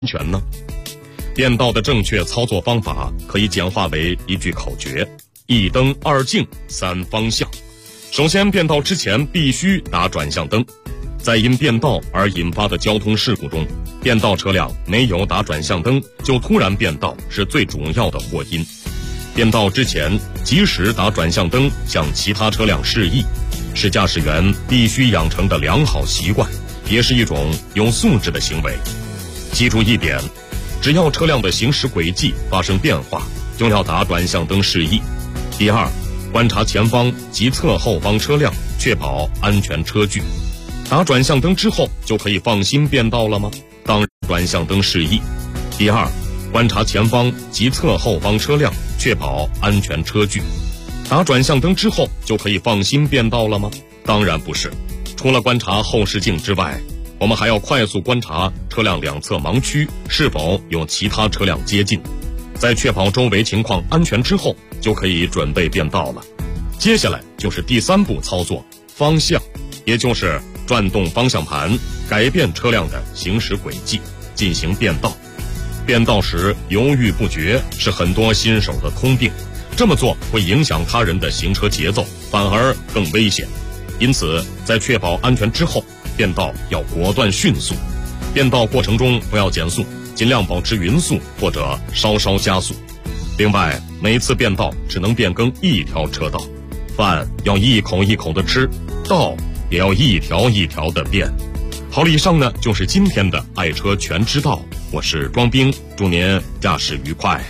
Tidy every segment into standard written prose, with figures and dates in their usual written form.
全呢？变道的正确操作方法可以简化为一句口诀：一灯二镜三方向。首先，变道之前必须打转向灯。在因变道而引发的交通事故中，变道车辆没有打转向灯就突然变道是最主要的祸因。变道之前及时打转向灯向其他车辆示意，是驾驶员必须养成的良好习惯，也是一种有素质的行为。记住一点，只要车辆的行驶轨迹发生变化，就要打转向灯示意。第二，观察前方及侧后方车辆，确保安全车距。打转向灯之后就可以放心变道了吗？当然，转向灯示意。第二，观察前方及侧后方车辆，确保安全车距。打转向灯之后就可以放心变道了吗？当然不是。除了观察后视镜之外，我们还要快速观察车辆两侧盲区是否有其他车辆接近。在确保周围情况安全之后，就可以准备变道了。接下来就是第三步操作，方向，也就是转动方向盘，改变车辆的行驶轨迹，进行变道。变道时犹豫不决是很多新手的通病，这么做会影响他人的行车节奏，反而更危险。因此，在确保安全之后，变道要果断迅速。变道过程中不要减速，尽量保持匀速或者稍稍加速。另外，每次变道只能变更一条车道，饭要一口一口的吃，道也要一条一条的变。好了，以上呢就是今天的爱车全知道，我是庄兵，祝您驾驶愉快。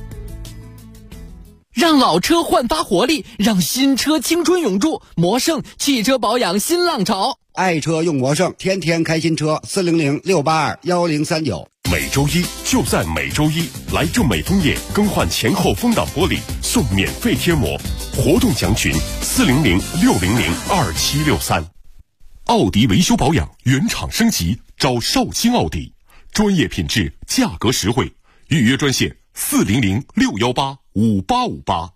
让老车焕发活力，让新车青春永驻。魔胜汽车保养新浪潮， 爱车用魔胜，天天开新车。400-682-1039。 每周一就在每周一，来正美枫叶更换前后风挡玻璃送免费贴膜，活动详询400-600-2763。奥迪维修保养原厂升级，找绍兴奥迪，专业品质，价格实惠，预约专线400-618-5858。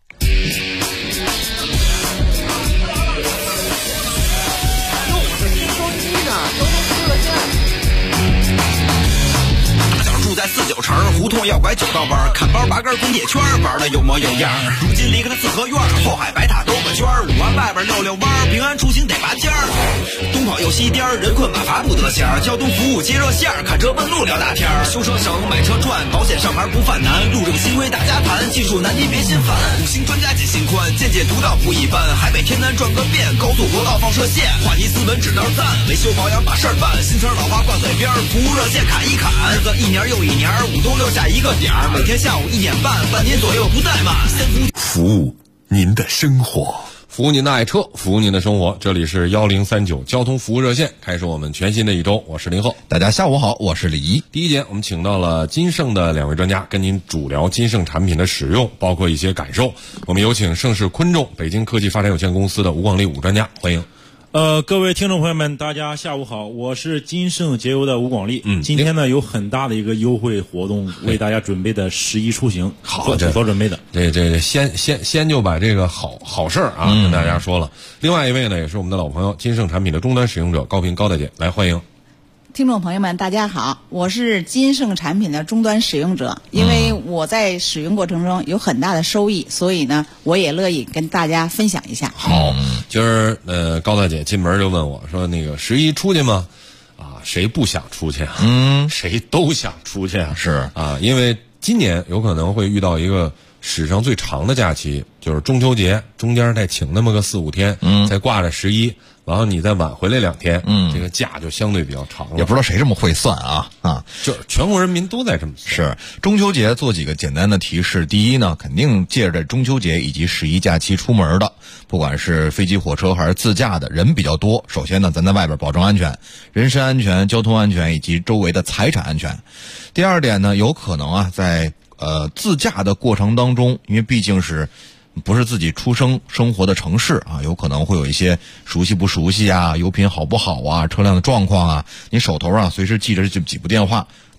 住在49城，胡同要拐9道弯，看包拔根工业圈，玩的有模有样。如今离开了四合院，后海白塔兜个圈，5环外边溜溜弯，平安出行得拔尖儿。东跑又西颠，人困马乏不得闲，交通服务接热线，看车问路聊大天。修车省，买车赚，保险上牌不犯难，路政新规大家谈，技术难题别心烦。5星专家解心宽，见解独到不一般，海北天南转个遍，高速国道放射线，话题斯文指道赞，维修保养把事儿办，新车老花挂嘴边，服务热线砍一砍，日子一年又一年，5冬6夏一个点儿，每天下午1点半，半年左右不怠慢。 服务您的生活， 服务您的爱车，服务您的生活。这里是1039交通服务热线，开始我们全新的一周。我是林鹤， 大家下午好，我是李怡。 第一节我们请到了金盛的2位专家，跟您主聊金盛产品的使用，包括一些感受。我们有请盛世昆众北京科技发展有限公司的吴广利吴专家，欢迎。 各位听众朋友们，大家下午好，我是金盛节油的吴广利。今天呢有很大的一个优惠活动，为大家准备的11出行， 好， 做准备的。 这先就把这个好事儿啊跟大家说了。另外一位呢也是我们的老朋友，金盛产品的终端使用者高平高大姐，来欢迎。 听众朋友们大家好，我是金盛产品的终端使用者，因为我在使用过程中有很大的收益，所以呢我也乐意跟大家分享一下。 好，今儿高大姐进门就问我说，那个11出去吗？啊，谁不想出去啊？谁都想出去啊。 是啊，因为今年有可能会遇到一个史上最长的假期，就是中秋节中间再请那么个4、5天，再挂着11，然后你再晚回来2天，这个假就相对比较长了。 也不知道谁这么会算啊， 就是全国人民都在这么算。 是中秋节做几个简单的提示。第一呢，肯定借着中秋节以及11假期出门的，不管是飞机火车还是自驾的，人比较多。首先呢，咱在外边保证安全，人身安全、交通安全以及周围的财产安全。第二点呢，有可能啊在自驾的过程当中，因为毕竟是不是自己出生生活的城市啊，有可能会有一些熟悉不熟悉啊，油品好不好啊，车辆的状况啊，你手头上随时记着这几部电话，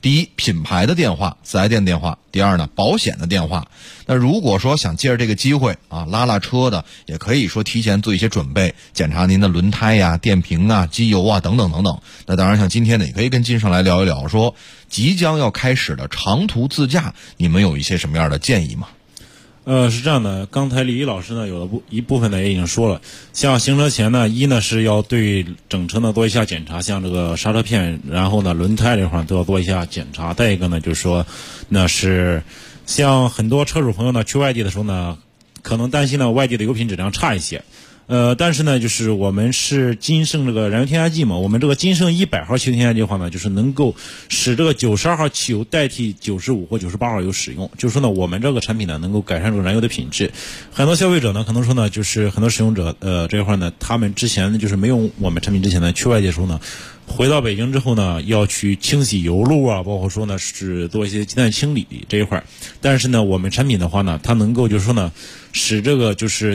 第一，品牌的电话，4S店电话；第二呢，保险的电话。那如果说想借着这个机会啊拉车的，也可以说提前做一些准备，检查您的轮胎呀、电瓶啊、机油啊等等等等。那当然，像今天呢，也可以跟金生来聊一聊，说即将要开始的长途自驾，你们有一些什么样的建议吗？ 是这样的，刚才李一老师呢有一部分呢也已经说了，像行车前呢，一呢是要对整车呢做一下检查，像这个刹车片，然后呢轮胎这块都要做一下检查。再一个呢就是说，那是像很多车主朋友呢去外地的时候呢，可能担心呢外地的油品质量差一些。但是呢，就是我们是金盛这个燃油添加剂嘛，我们这个金盛100号汽油添加剂的话呢，就是能够使这个92号汽油代替95或98号油使用。就是说呢，我们这个产品呢，能够改善这个燃油的品质。很多消费者呢，可能说呢，就是很多使用者，这一块呢，他们之前就是没用我们产品之前呢，去外地的时候呢，回到北京之后呢，要去清洗油路啊，包括说呢是做一些鸡蛋清理这一块。但是呢，我们产品的话呢，它能够就是说呢，使这个就是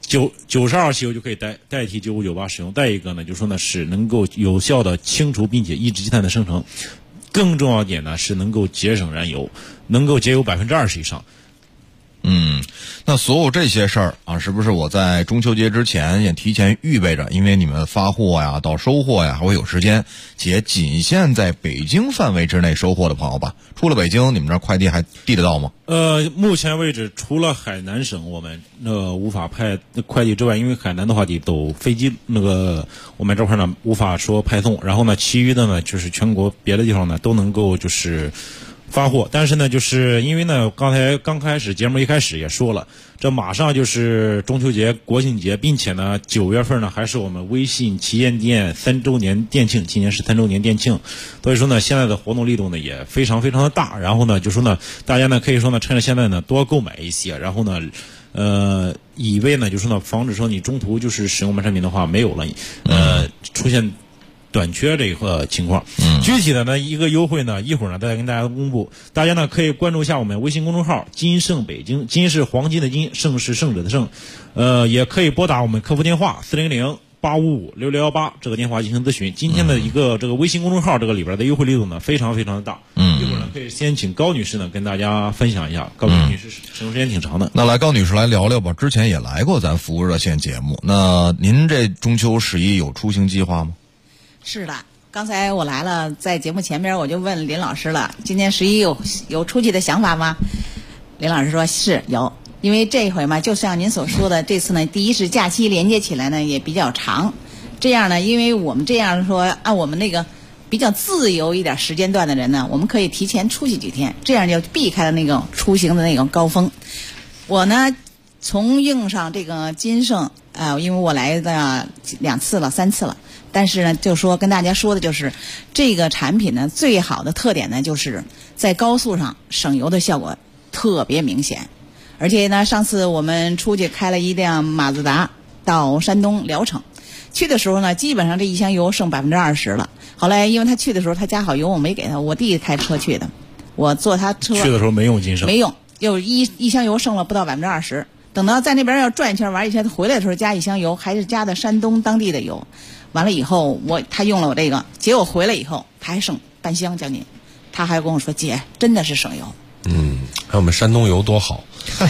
92号汽油就可以代替95、98使用。再一个呢，就是说呢，是能够有效的清除并且抑制积碳的生成。更重要一点呢，是能够节省燃油，能够节油20%以上。 那所有这些事儿啊，是不是我在中秋节之前也提前预备着？因为你们发货呀，到收货呀，还会有时间。且仅限在北京范围之内收货的朋友吧。出了北京，你们这快递还递得到吗？ 目前为止，除了海南省我们无法派快递之外，因为海南的话得走飞机，我们这块呢无法说派送。然后呢，其余的呢就是全国别的地方呢都能够就是发货。但是呢，就是因为呢，刚开始节目一开始也说了，这马上就是中秋节、国庆节，并且呢，9月份呢还是我们微信旗舰店3周年店庆，今年是3周年店庆，所以说呢，现在的活动力度呢也非常非常的大。然后呢，就说呢，大家呢可以说呢，趁着现在呢多购买一些，然后呢，以为呢就是说呢，防止说你中途就是使用我们产品的话没有了，出现短缺这个情况。具体的呢一个优惠呢，一会儿呢再跟大家公布。大家呢可以关注一下我们微信公众号金盛北京，金是黄金的金，盛是胜者的胜。也可以拨打我们客服电话400-855-6618这个电话进行咨询。今天的一个这个微信公众号这个里边的优惠力度呢非常非常的大。一会儿呢可以先请高女士呢跟大家分享一下。高女士使用时间挺长的。 那来高女士来聊聊吧，之前也来过咱服务热线节目。那您这中秋11有出行计划吗？ 是的，刚才我来了，在节目前边我就问林老师了，今年11有出去的想法吗？林老师说是有，因为这回嘛，就像您所说的，这次呢，第一是假期连接起来呢也比较长，这样呢，因为我们这样说，按我们那个比较自由一点时间段的人呢，我们可以提前出去几天，这样就避开了那个出行的那个高峰。我呢，从用上这个金盛，因为我来的2次了、3次了。但是呢，就说跟大家说的就是，这个产品呢，最好的特点呢，就是在高速上省油的效果特别明显。而且呢，上次我们出去开了一辆马自达到山东聊城，去的时候呢，基本上这一箱油剩20%了。后来因为他去的时候他加好油，我没给他，我弟弟开车去的，我坐他车去的时候没用金盛， 没用，有一箱油剩了不到20%。等到在那边要转一圈玩一圈，他回来的时候加一箱油，还是加的山东当地的油。完了以后，他用了我这个，结果回来以后他还剩半箱将近，他还跟我说：“姐，真的是省油。” 还有我们山东油多好。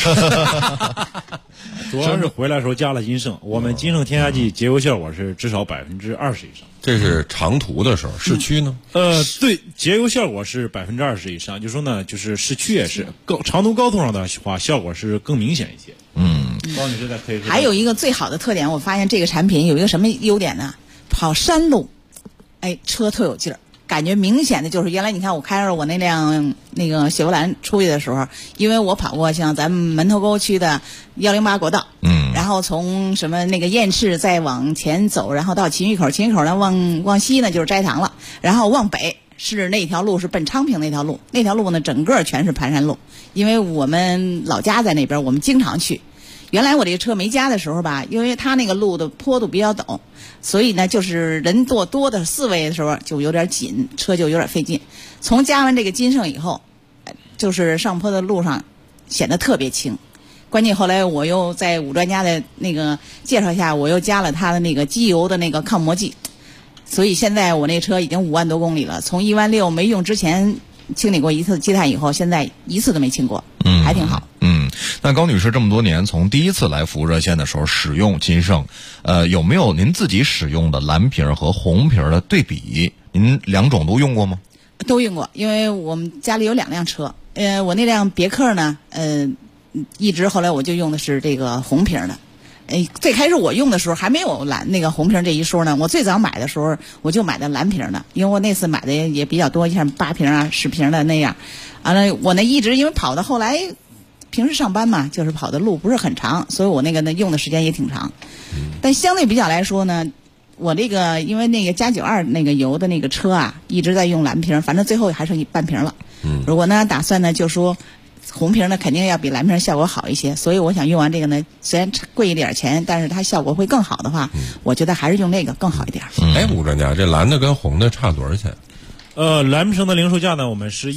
主要是回来的时候加了金盛，我们金盛添加剂节油效果是至少20%以上。 这是长途的时候，市区呢？ 对，节油效果是20%以上，就说呢，就是市区也是长途高速上的话，效果是更明显一些。高女士再可以说。 还有一个最好的特点，我发现这个产品有一个什么优点呢？跑山路，车特有劲儿。感觉明显的就是，原来你看我开着我那辆那个雪佛兰出去的时候，因为我跑过像咱们门头沟区的108国道，然后从什么那个燕市再往前走，然后到秦峪口，秦峪口呢往西呢就是斋堂了，然后往北是那条路是奔昌平那条路，那条路呢整个全是盘山路，因为我们老家在那边，我们经常去。原来我这个车没加的时候吧，因为它那个路的坡度比较陡，所以呢，就是人多的4位的时候就有点紧，车就有点费劲。从加完这个金盛以后，就是上坡的路上显得特别轻。关键后来我又在武专家的那个介绍下，我又加了它的那个机油的那个抗磨剂，所以现在我那车已经5万多公里了。从1万6没用之前清理过一次积碳以后，现在一次都没清过，还挺好。 那高女士这么多年，从第一次来服务热线的时候使用金盛，有没有您自己使用的蓝瓶和红瓶的对比？您两种都用过吗？ 都用过，因为我们家里有2辆车，我那辆别克呢，一直后来我就用的是这个红瓶的。最开始我用的时候还没有那个红瓶这一说呢，我最早买的时候我就买的蓝瓶的，因为我那次买的也比较多，像8瓶啊、10瓶的那样。完了，我呢一直因为跑到后来。平时上班嘛，就是跑的路不是很长，所以我那个呢用的时间也挺长。但相对比较来说呢，我这个因为那个加92那个油的那个车啊，一直在用蓝瓶，反正最后还剩半瓶了。如果呢打算呢就说红瓶呢肯定要比蓝瓶效果好一些，所以我想用完这个呢，虽然贵一点钱，但是它效果会更好的话，我觉得还是用那个更好一点。 吴专家，这蓝的跟红的差多少钱？ 蓝瓶的零售价呢，我们是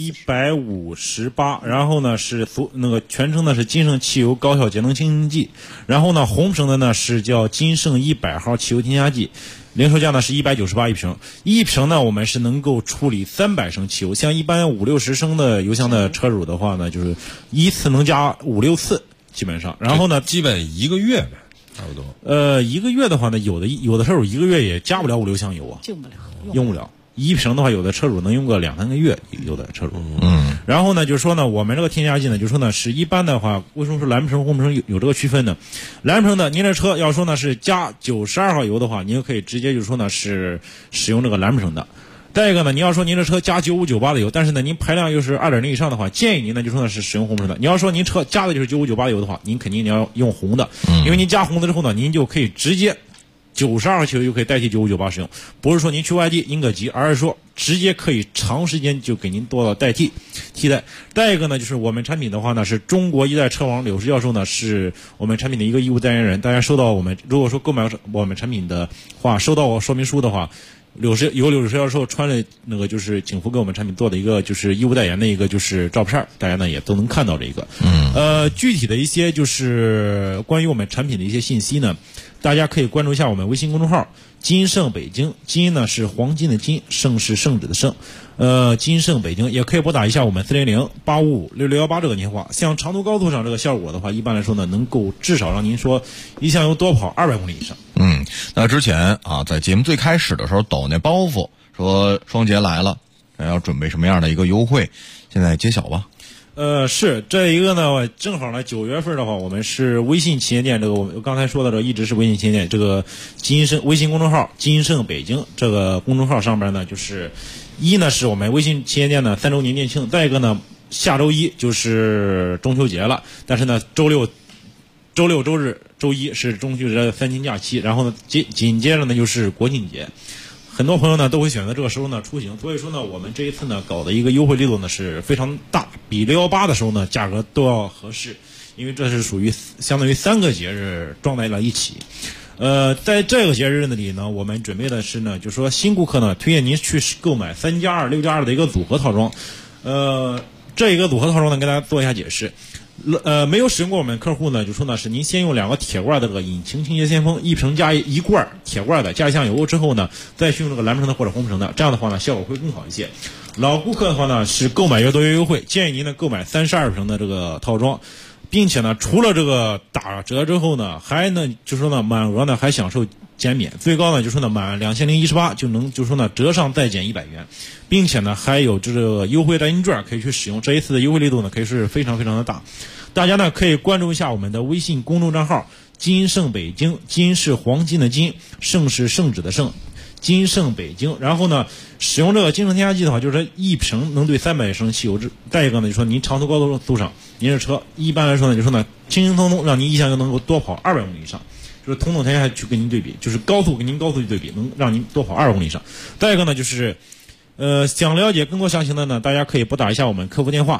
158，然后呢是那个全称呢是金盛汽油高效节能清新剂，然后呢红瓶的呢是叫金盛100号汽油添加剂，零售价呢是198一瓶。一瓶呢我们是能够处理300升汽油，像一般50-60升的油箱的车主的话呢，就是一次能加5-6次基本上，然后呢基本1个月呗，差不多。1个月的话呢，有的车主1个月也加不了5-6箱油啊，用不了。一瓶的话，有的车主能用个2-3个月，有的车主。然后呢，就是说呢，我们这个添加剂呢，就是说呢，是一般的话，为什么说蓝瓶、红瓶有这个区分呢？蓝瓶的，您这车要说呢是加92号油的话，您就可以直接就是说呢是使用这个蓝瓶的。再一个呢，你要说您这车加95、98的油，但是呢您排量又是2.0以上的话，建议您呢就说呢是使用红瓶的。你要说您车加的就是95、98的油的话，您肯定你要用红的，因为您加红的之后呢，您就可以直接。92号汽油就可以代替95、98使用，不是说您去外地您个急，而是说直接可以长时间就给您做到替代。再一个呢，就是我们产品的话呢，是中国一代车王柳石教授呢是我们产品的一个义务代言人。大家收到我们如果说购买我们产品的话，收到说明书的话，柳石教授穿了那个就是警服给我们产品做的一个就是义务代言的一个就是照片，大家呢也都能看到这个。具体的一些就是关于我们产品的一些信息呢。大家可以关注一下我们微信公众号金盛北京，金呢是黄金的金，盛是圣旨的盛，金盛北京，也可以拨打一下我们400-855-6618这个电话。像长途高速上这个效果的话，一般来说呢能够至少让您说一箱油多跑200公里以上。 那之前啊，在节目最开始的时候抖那包袱说双节来了，要准备什么样的一个优惠，现在揭晓吧。 是这一个呢，正好呢9月份的话，我们是微信旗舰店，这个我刚才说的这一直是微信旗舰店，这个金盛微信公众号金盛北京这个公众号上边呢，就是一呢是我们微信旗舰店的3周年店庆，再一个呢下周一就是中秋节了，但是呢周六、周日、周一是中秋节的3天假期，然后呢紧接着呢就是国庆节。很多朋友呢都会选择这个时候呢出行，所以说呢我们这一次呢搞的一个优惠力度呢是非常大，比618的时候呢价格都要合适，因为这是属于相当于3个节日撞在了一起。在这个节日里呢，我们准备的是呢，就是说新顾客呢推荐您去购买3+2、6+2的一个组合套装。这一个组合套装呢跟大家做一下解释。没有使用过我们客户呢，就说呢是您先用2个铁罐的这个引擎清洁先锋，一瓶加一罐铁罐的，加一箱油之后呢，再去用这个蓝瓶的或者红瓶的，这样的话呢效果会更好一些。老顾客的话呢是购买越多越优惠，建议您呢购买32瓶的这个套装，并且呢除了这个打折之后呢，还呢就说呢满额呢还享受减免，最高呢就说呢满2018就能就说呢折上再减100元，并且呢还有这个优惠代金券可以去使用。这一次的优惠力度呢可以是非常非常的大，大家呢可以关注一下我们的微信公众账号金盛北京，金是黄金的金，盛是圣旨的盛，金盛北京。然后呢使用这个金盛添加剂的话，就是一瓶能兑300升汽油。再一个呢就说您长途高速上您这车一般来说呢就说呢轻轻松松让您一箱油能够多跑200公里以上，就是同等条件去跟您对比，就是高速跟您高速去对比，能让您多跑200公里以上。再一个呢就是想了解更多详情的呢，大家可以拨打一下我们客服电话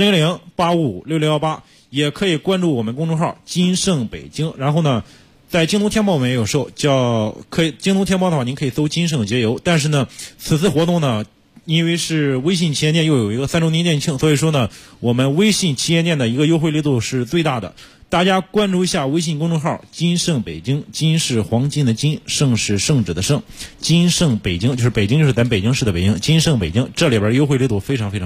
400-855-6618，也可以关注我们公众号金盛北京。然后呢在京东天猫我们也有售，京东天猫的话您可以搜金盛节油。但是呢此次活动呢因为是微信旗舰店又有一个3周年店庆，所以说呢我们微信旗舰店的一个优惠力度是最大的。大家关注一下微信公众号金盛北京，金是黄金的金，盛是圣旨的盛，金盛北京就是北京就是咱北京市的北京，金盛北京，这里边优惠力度非常非常大。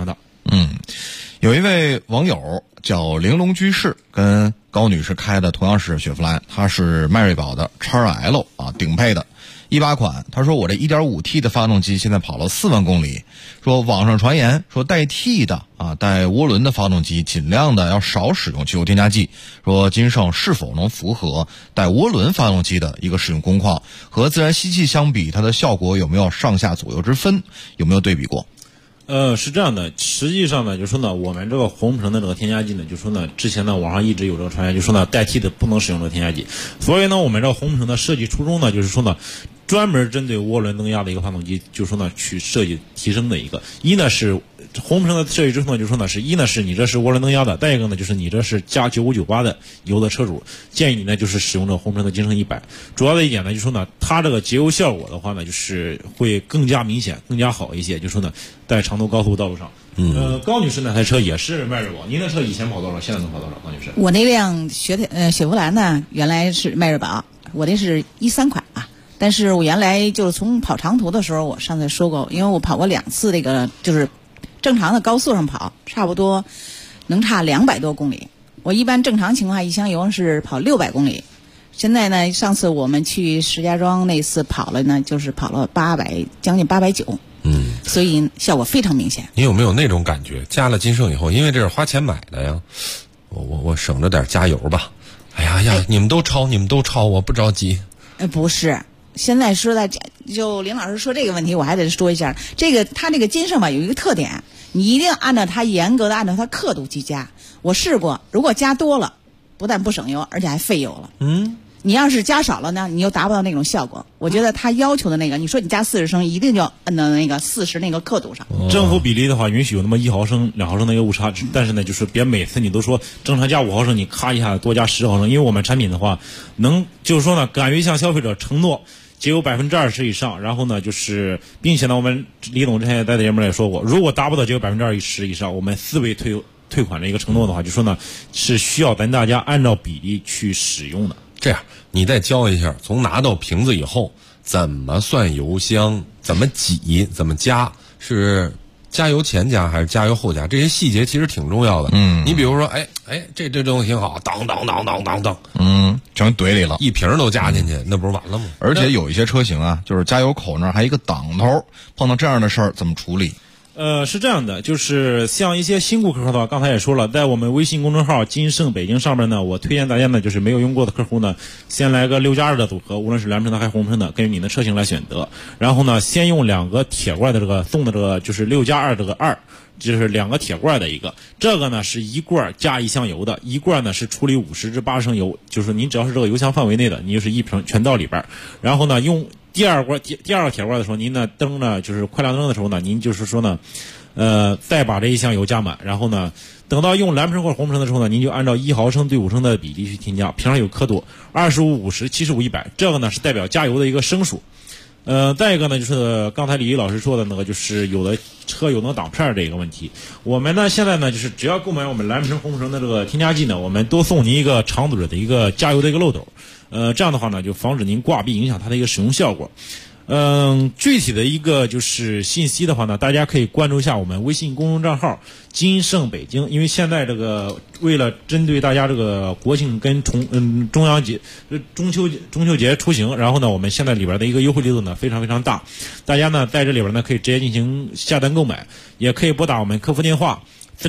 有一位网友叫玲珑居士，跟高女士开的同样是雪佛兰，她是迈锐宝的 XL 啊，顶配的18款。他说我这 1.5T 的发动机现在跑了4万公里，说网上传言说带 T 的啊，带涡轮的发动机尽量的要少使用汽油添加剂，说金盛是否能符合带涡轮发动机的一个使用工况，和自然吸气相比，它的效果有没有上下左右之分，有没有对比过？ 是这样的，实际上呢，就说呢，我们这个红城的这个添加剂呢，就说呢，之前呢网上一直有这个传言，就说呢代替的不能使用这个添加剂，所以呢，我们这个红城的设计初衷呢，就是说呢，专门针对涡轮增压的一个发动机，就说呢去设计提升的一个，一呢是红城的设计之后呢，就说呢是一呢是你这是涡轮增压的，再一个呢就是你这是加9598的油的车主，建议你呢就是使用这个红城的金盛100。主要的一点呢，就说呢它这个节油效果的话呢，就是会更加明显，更加好一些。就说呢在长途高速道路上，高女士那台车也是迈锐宝，您的车以前跑多少，现在能跑多少？高女士， 我那辆雪佛兰呢，原来是迈锐宝，我那是13款啊。但是我原来就是从跑长途的时候，我上次说过，因为我跑过2次那个就是正常的高速上跑，差不多能差200多公里。我一般正常情况下一箱油是跑600公里。现在呢，上次我们去石家庄那次跑了呢，就是跑了800，将近890。所以效果非常明显。 你有没有那种感觉？加了金盛以后，因为这是花钱买的呀，我省着点加油吧。哎呀，你们都超，我不着急。 不是。现在说的就林老师说这个问题，我还得说一下，它这个金盛吧有一个特点，你一定按照它严格的按照它刻度去加。我试过，如果加多了，不但不省油，而且还费油了。你要是加少了呢，你又达不到那种效果。我觉得他要求的那个，你说你加40升，一定就要按到那个40那个刻度上。 正负比例的话，允许有那么1毫升、2毫升的一个误差，但是呢，就是别每次你都说正常加5毫升，你咔一下多加10毫升，因为我们产品的话，就是说呢，敢于向消费者承诺节油20%以上，然后呢，就是并且呢，我们李总之前也在节目里也说过，如果达不到节油20%以上，我们4倍退款的一个承诺的话，就说呢是需要咱大家按照比例去使用的。 这样，你再教一下，从拿到瓶子以后怎么算油箱，怎么挤，怎么加，是加油前加还是加油后加？这些细节其实挺重要的。你比如说，这东西挺好，当， 全怼里了， 一瓶都加进去，那不是完了吗？ 而且有一些车型啊，就是加油口那儿还有一个挡头，碰到这样的事儿怎么处理？ 是这样的，就是像一些新顾客的话，刚才也说了，在我们微信公众号金盛北京上面呢，我推荐大家呢，就是没有用过的客户呢，先来个6+2的组合，无论是蓝喷的还是红喷的，根据你的车型来选择。然后呢，先用2个铁罐的这个送的这个就是6+2这个2，就是2个铁罐的一个，这个呢是1罐加1箱油的，1罐呢是处理50至80升油，就是您只要是这个油箱范围内的，你就是1瓶全到里边。然后呢，用第二个铁罐的时候，您呢灯呢就是快亮灯的时候呢，您就是说呢，再把这1箱油加满，然后呢，等到用蓝喷或者红喷的时候呢，您就按照1毫升对5升的比例去添加，瓶上有刻度25、50、75、100，这个呢是代表加油的一个升数。再一个呢，就是刚才李老师说的那个，就是有的车有那个挡片这个问题。我们呢现在呢，就是只要购买我们蓝喷红喷的这个添加剂呢，我们多送您一个长嘴的一个加油的一个漏斗。这样的话呢，就防止您挂壁影响它的一个使用效果。具体的一个就是信息的话呢，大家可以关注一下我们微信公众账号金盛北京，因为现在这个为了针对大家这个国庆跟中秋节出行，然后呢，我们现在里边的一个优惠力度呢非常非常大，大家呢在这里边呢可以直接进行下单购买，也可以拨打我们客服电话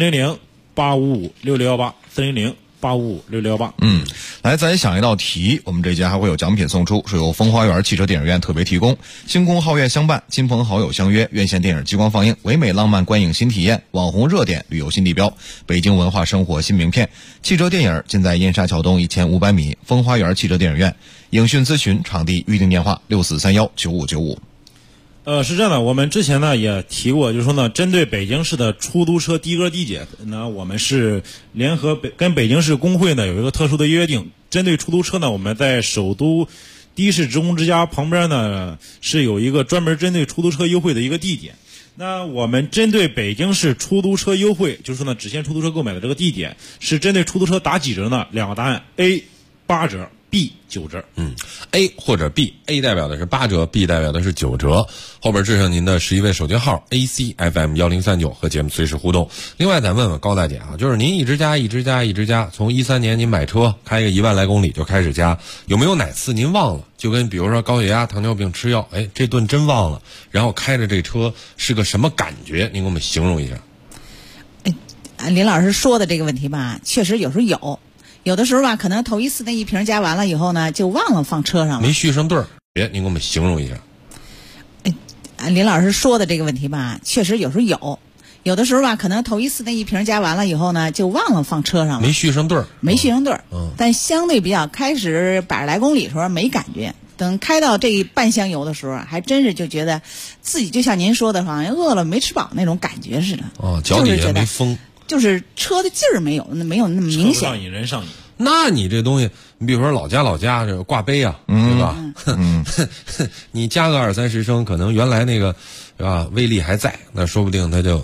400-855-6618，400-855-6618。 来，再想一道题，我们这节还会有奖品送出，是由风花园汽车电影院特别提供，星空皓月相伴，亲朋好友相约，院线电影激光放映，唯美浪漫观影新体验，网红热点旅游新地标，北京文化生活新名片。汽车电影尽在燕莎桥东1500米，风花园汽车电影院。影讯咨询场地预订电话6431959595。 是这样的，我们之前呢也提过，就是说呢，针对北京市的出租车低个低减，那我们是联合跟北京市工会呢有一个特殊的约定，针对出租车呢，我们在首都的士职工之家旁边呢是有一个专门针对出租车优惠的一个地点。那我们针对北京市出租车优惠，就是说呢，只限出租车购买的这个地点，是针对出租车打几折呢？2个答案 ：A 8折 B 9折。 A 或者 B，A 代表的是8折，B 代表的是9折。后边致上您的11位手机号 ACFM1039和节目随时互动。另外咱问问高大姐啊，就是您一直加，从13年您买车开个1万来公里就开始加，有没有哪次您忘了？就跟比如说高血压、糖尿病吃药，这顿真忘了，然后开着这车是个什么感觉？您给我们形容一下。 林老师说的这个问题吧，确实有时候有的时候吧，可能头一次那一瓶加完了以后呢，就忘了放车上了， 没续上对儿。您给我们形容一下。 林老师说的这个问题吧，确实有时候有的时候吧，可能头一次那一瓶加完了以后呢，就忘了放车上了， 没续上对儿。 但相对比较开始100来公里的时候没感觉，等开到这半箱油的时候，还真是就觉得自己就像您说的，好像饿了没吃饱那种感觉似的。 脚底下没风。 就是车的劲儿没有那么明显。 上瘾人上瘾。 那你这东西，你比如说老家这挂杯啊，对吧？你加个20-30升，可能原来那个是吧威力还在，那说不定它就，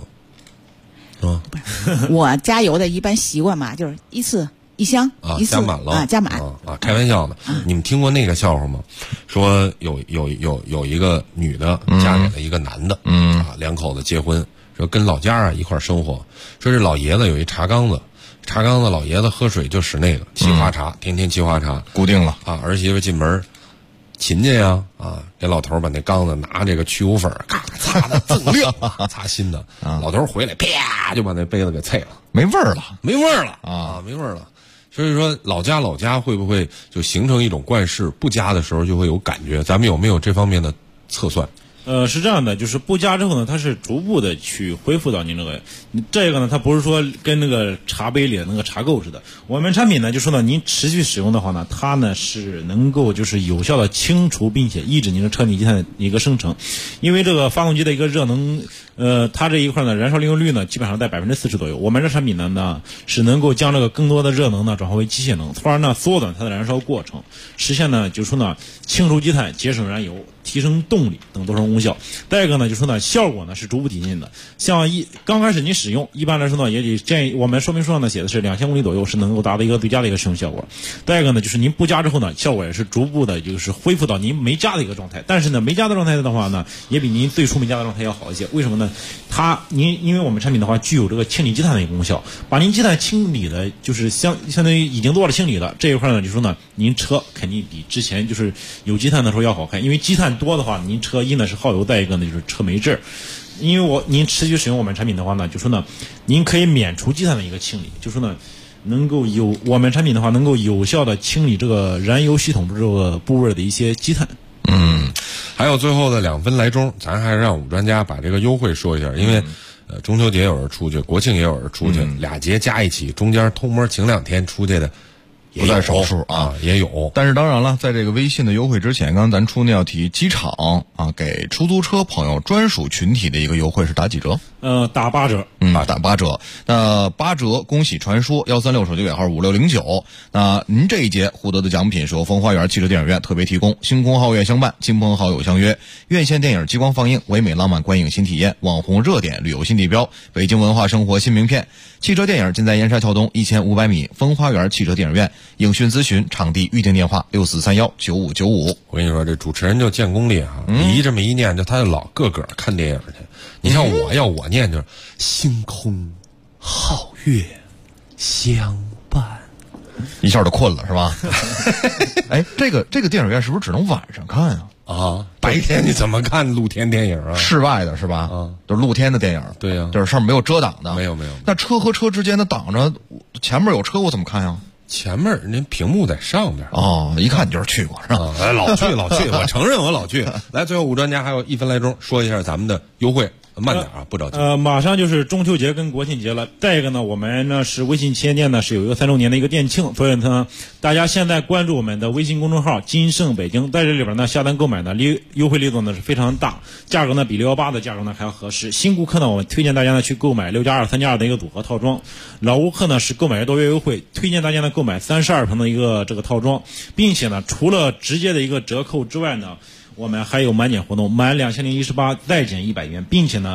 我加油的一般习惯嘛，就是一次1箱一次加满了加满开玩笑的。你们听过那个笑话吗？说有一个女的嫁给了一个男的，两口子结婚。说跟老家一块生活，说这老爷子有一茶缸子老爷子喝水就使那个沏花茶，天天沏花茶， 固定了儿媳妇进门勤去呀给老头把那缸子拿这个去污粉擦的锃亮，擦新的。老头回来啪就把那杯子给啐了， 没味儿了。 没味儿了。所以说老家会不会就形成一种惯式，不加的时候就会有感觉？咱们有没有这方面的测算？ 是这样的，就是不加之后呢，它是逐步的去恢复到您这个呢，它不是说跟那个茶杯里的那个茶垢似的。我们产品呢，就说呢，您持续使用的话呢，它呢是能够就是有效的清除并且抑制您的车内积碳的一个生成，因为这个发动机的一个热能，它这一块呢，燃烧利用率呢基本上在40%左右。我们这产品呢是能够将这个更多的热能呢转化为机械能，从而呢缩短它的燃烧过程，实现呢就是说呢清除积碳、节省燃油、提升动力等多重功效。再一个呢，就说呢，效果呢是逐步提进的。像刚开始你使用，一般来说呢，也得建议我们说明书上呢写的是2000公里左右是能够达到一个最佳的一个使用效果。再一个呢，就是您不加之后呢，效果也是逐步的，就是恢复到您没加的一个状态。但是呢，没加的状态的话呢，也比您最初没加的状态要好一些。为什么呢？因为我们产品的话具有这个清理积碳的一个功效，把您积碳清理的，就是相当于已经做了清理了。这一块呢，就说呢，您车肯定比之前就是有积碳的时候要好看，因为积碳多的话，您车一呢是耗油，再一个呢就是车没劲儿。因为您持续使用我们产品的话呢，就说呢，您可以免除积碳的一个清理，就说呢，我们产品的话能够有效的清理这个燃油系统这个部位的一些积碳。 还有最后的2分来钟，咱还是让我们专家把这个优惠说一下，因为中秋节有人出去，国庆也有人出去，2节加一起，中间偷摸请2天出去的不在少数也有。 但是当然了，在这个微信的优惠之前，刚刚咱出那道题，机场给出租车朋友专属群体的一个优惠是打几折？ 打8折。 打8折。那8折，恭喜传说136手机尾号5609。那您这一节获得的奖品是由风花园汽车电影院特别提供，星空皓月相伴，亲朋好友相约，院线电影激光放映，唯美浪漫观影新体验，网红热点旅游新地标，北京文化生活新名片。汽车电影尽在燕莎桥东1500米风花园汽车电影院。影讯咨询场地预订电话64319595。 我跟你说，这主持人就见功力你这么一念，就他就老个看电影去。你像我念就是星空皓月相伴， 一下就困了是吧？这个电影院是不是只能晚上看白天你怎么看露天电影啊？ 室外的是吧？就是露天的电影。 对呀， 就是上面没有遮挡的。 没有。 那车和车之间的挡着，前面有车我怎么看呀？ 前面人屏幕在上边一看你就是去过是吧？ 老去，我承认我老去。来，最后5专家还有1分来钟，说一下咱们的优惠。慢点不着急。 马上就是中秋节跟国庆节了。再一个呢，我们呢是微信旗舰店呢是有一个3周年的一个店庆，所以呢，大家现在关注我们的微信公众号金盛北京，在这里边呢下单购买呢优惠力度呢是非常大，价格呢比618的价格呢还要合适。新顾客呢，我们推荐大家呢去购买6+2、3+2的一个组合套装；老顾客呢是购买多月优惠，推荐大家呢购买32平的一个这个套装，并且呢，除了直接的一个折扣之外呢，我们还有满减活动，满2018再减100元，并且呢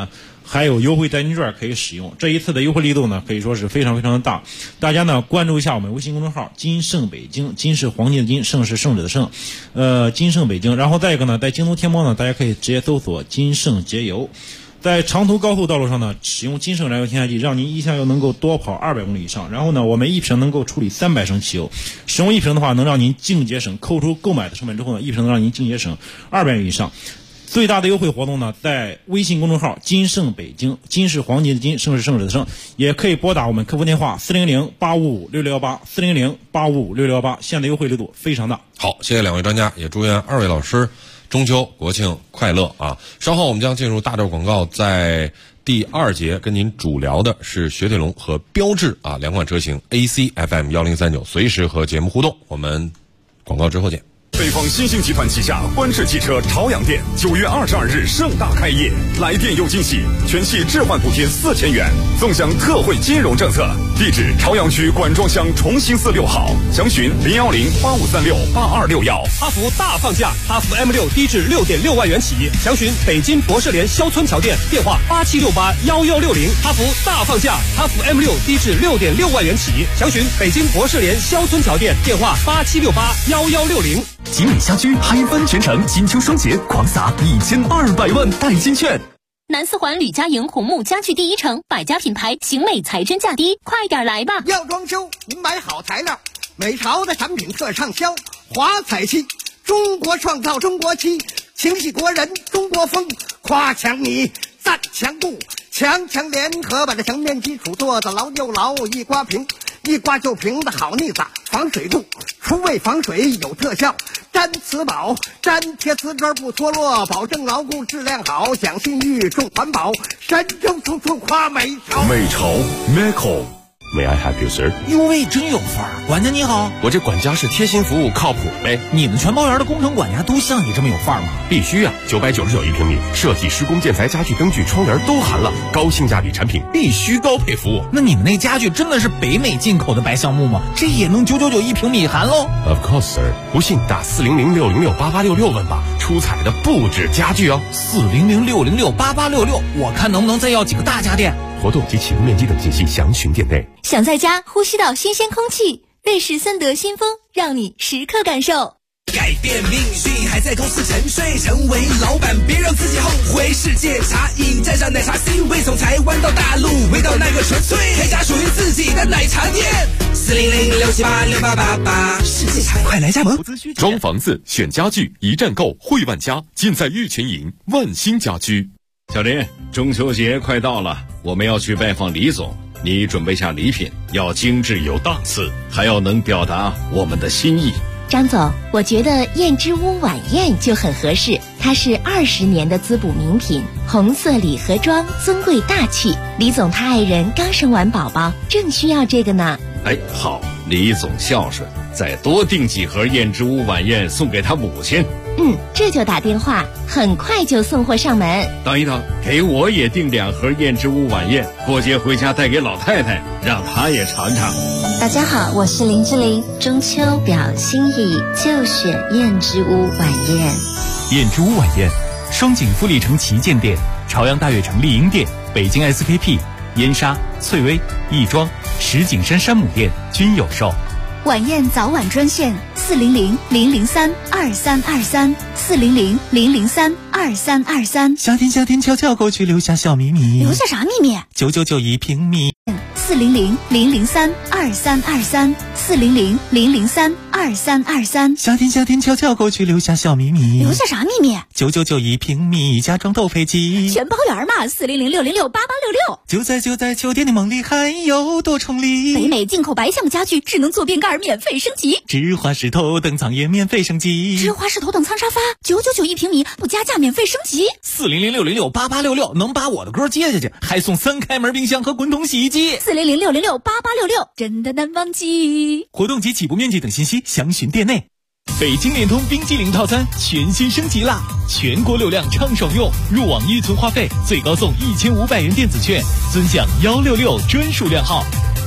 还有优惠代金券可以使用。这一次的优惠力度呢，可以说是非常非常的大。大家呢关注一下我们微信公众号金盛北京，金是黄金的金，盛是圣旨的盛，金盛北京。然后再一个呢，在京东天猫呢，大家可以直接搜索金盛节油。在长途高速道路上呢，使用金盛燃油添加剂，让您一箱油能够多跑200公里以上。然后呢，我们一瓶能够处理300升汽油，使用一瓶的话，能让您净节省，扣除购买的成本之后呢，一瓶能让您净节省200元以上。最大的优惠活动呢，在微信公众号金盛北京，金是黄金的金，盛是圣旨的盛，也可以拨打我们客服电话400-855-6618，400-855-6618，现在优惠力度非常大。 好，谢谢2位专家，也祝愿2位老师中秋国庆快乐啊！稍后我们将进入大段广告，在第2节跟您主聊的是雪铁龙和标致啊两款车型 AC FM 1039，随时和节目互动。我们广告之后见。 北方新兴集团旗下观致汽车朝阳店9月22日盛大开业，来店有惊喜，全系置换补贴4000元，纵享特惠金融政策。地址：朝阳区管庄乡重兴寺6号，详询010-8536-8261。 哈弗大放价，哈弗 M6 低至6.6万元起，详询北京博士联肖村桥店，电话87681160。哈弗大放价，哈弗 M6 低至6.6万元起，详询北京博士联肖村桥店，电话87681160。 吉美家居嗨翻全城，金秋双节狂撒1200万代金券。 南四环吕家营红木家具第一城，百家品牌，型美材真价低，快点来吧！ 要装修，您买好材料，美潮的产品特畅销，华彩漆，中国创造中国漆，情系国人中国风，夸墙米，赞墙布，强联合把这墙面基础做得牢又牢，一刮平，一刮就平的好腻子，防水度，除味防水有特效，粘瓷宝，粘贴瓷砖不脱落，保证牢固质量好，讲信誉重环保，神州处处夸美潮。 美潮 Meco。May I help you, sir？ 哟喂，真有范儿！管家你好， 我这管家是贴心服务，靠谱呗。 你们全包园的工程管家都像你这么有范儿吗？ 必须啊！999一平米，设计、施工、建材、家具、灯具、窗帘都含了，高性价比产品，必须高配服务。 那你们那家具真的是北美进口的白橡木吗？这也能999一平米含喽 ？Of course, sir。不信打400-606-8866问吧，出彩的不止家具哦。 400-606-8866，我看能不能再要几个大家电。 活动及启用面积等信息详询店内。 想在家呼吸到新鲜空气，瑞士森德新风让你时刻感受。 改变命运还在公司沉睡，成为老板别让自己后悔。世界茶饮蘸上奶茶 C 味，从台湾到大陆，味道那个纯粹，开家属于自己的奶茶店。400-678-6888，世界茶快来加盟。 装房子选家具一站购，汇万家，尽在玉泉营万兴家居。 小林，中秋节快到了，我们要去拜访李总，你准备下礼品，要精致有档次，还要能表达我们的心意。 张总，我觉得燕之屋晚宴就很合适，它是20年的滋补名品，红色礼盒装，尊贵大气。李总他爱人刚生完宝宝，正需要这个呢。 哎，好，李总孝顺，再多订几盒燕之屋晚宴送给他母亲。 这就打电话，很快就送货上门。 等一等，给我也订2盒燕之屋晚宴，过节回家带给老太太，让她也尝尝。 大家好，我是林志玲，中秋表心意就选燕之屋晚宴。 燕之屋晚宴，双井富力城旗舰店、朝阳大悦城丽婴店、北京 SKP、燕莎、翠微、亦庄、石景山山姆店均有售。 晚宴早晚专线400-003-2323，400-003-2323。 夏天悄悄过去，留下小秘密。 留下啥秘密 ？999一平米。 400-003-2323，400-003-2323。 夏天悄悄过去，留下小秘密。 留下啥秘密 ？999一平米，家装斗飞机。 全包圆嘛，400-606-8866。 就在秋天的梦里，还有多重礼。 北美进口白橡木家具，智能坐便盖免费升级， 芝华士头等舱也免费升级， 芝华士头等舱沙发999一平米，不加价免费升级。 400-606-8866，能把我的歌接下去，还送3开门冰箱和滚筒洗衣机。 400-606-8866，真的难忘记。 活动及起步面积等信息详询店内。北京联通冰激凌套餐全新升级啦！全国流量畅爽用，入网预存话费最高送1500元电子券，尊享166专属量号。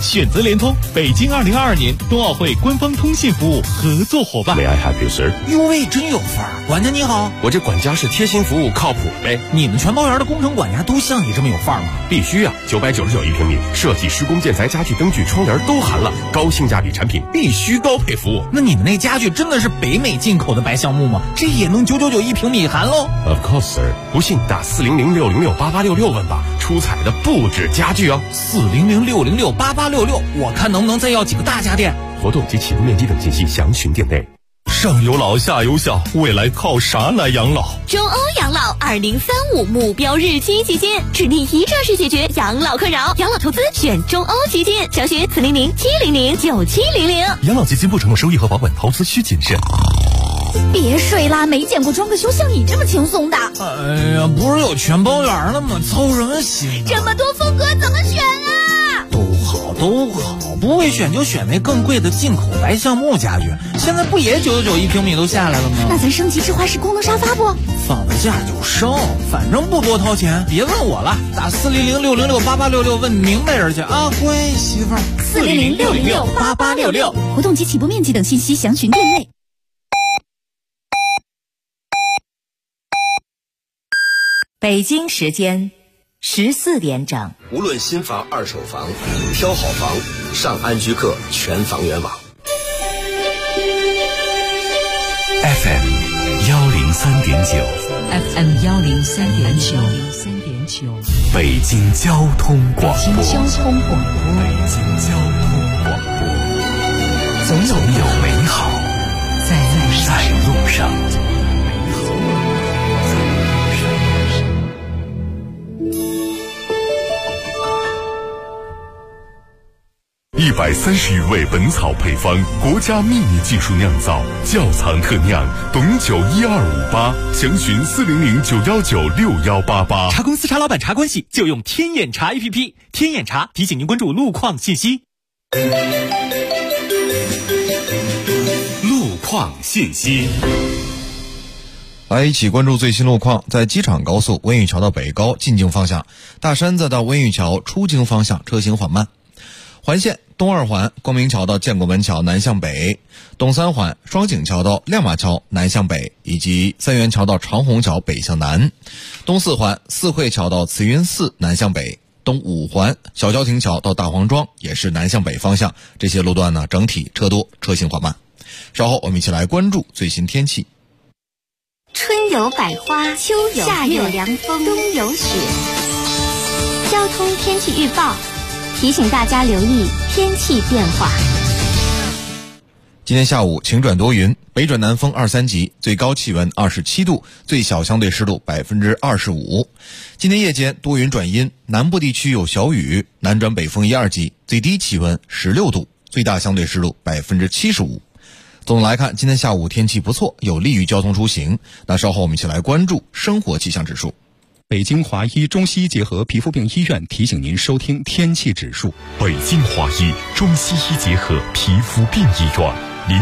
选择联通，北京2022年冬奥会官方通信服务合作伙伴。 May I help you, sir？ 哟喂，真有范儿！管家你好， 我这管家是贴心服务，靠谱呗。 你们全包园的工程管家都像你这么有范儿吗？ 必须啊！999一平米，设计、施工、建材、家具、灯具、窗帘都含了，高性价比产品，必须高配服务。 那你们那家具真的是北美进口的白橡木吗？这也能999一平米含喽 ？Of course, sir。不信打400-606-8866问吧，出彩的不止家具哦。 400-606-8866，我看能不能再要几个大家电。 活动及启动面积等信息详询店内。 上有老下有小，未来靠啥来养老？ 中欧养老2035目标日期基金，指定一站式解决养老困扰，养老投资选中欧基金，详询400-700-9700。 养老基金不承诺收益和保本，投资需谨慎。 别睡啦，没见过装个修像你这么轻松的。 哎呀，不是有全包园了吗？操什么心？ 这么多风格怎么选啊？ 都好，不会选就选那更贵的进口白橡木家具。现在不也999一平米都下来了吗？ 那咱升级智画式功能沙发不？ 放得下就升，反正不多掏钱。别问我了，打400-606-8866问明白人去啊！乖媳妇儿 ，400-606-8866。活动及起步面积等信息详询店内。 北京时间14点整。 无论新房二手房，挑好房上安居客全房源网。 FM 103.9 FM 103.9 北京交通广播。 北京交通广播，总有美好在路上。 130余味本草配方，国家秘密技术酿造，窖藏特酿，董酒12588，详询400-919-6188。 茶公司茶老板茶关系就用天眼茶 APP， 天眼茶提醒您关注路况信息。 路况信息。 来一起关注最新路况。在机场高速温榆桥到北高进京方向，大山子到温榆桥出京方向车行缓慢。环线东二环光明桥到建国门桥南向北，东三环双井桥到亮马桥南向北，以及三元桥到长虹桥北向南。东四环四惠桥到慈云寺南向北，东五环小郊亭桥到大黄庄也是南向北方向。这些路段呢，整体车多，车行缓慢。稍后我们一起来关注最新天气。 春有百花，秋有夏有凉风，冬有雪。交通天气预报提醒大家留意天气变化。 今天下午晴转多云，北转南风2、3级，最高气温27度，最小相对湿度25%。今天夜间多云转阴，南部地区有小雨，南转北风1、2级，最低气温16度，最大相对湿度75%。总的来看，今天下午天气不错，有利于交通出行。那稍后我们一起来关注生活气象指数。 北京华医中西医结合皮肤病医院提醒您收听天气指数。 北京华医中西医结合皮肤病医院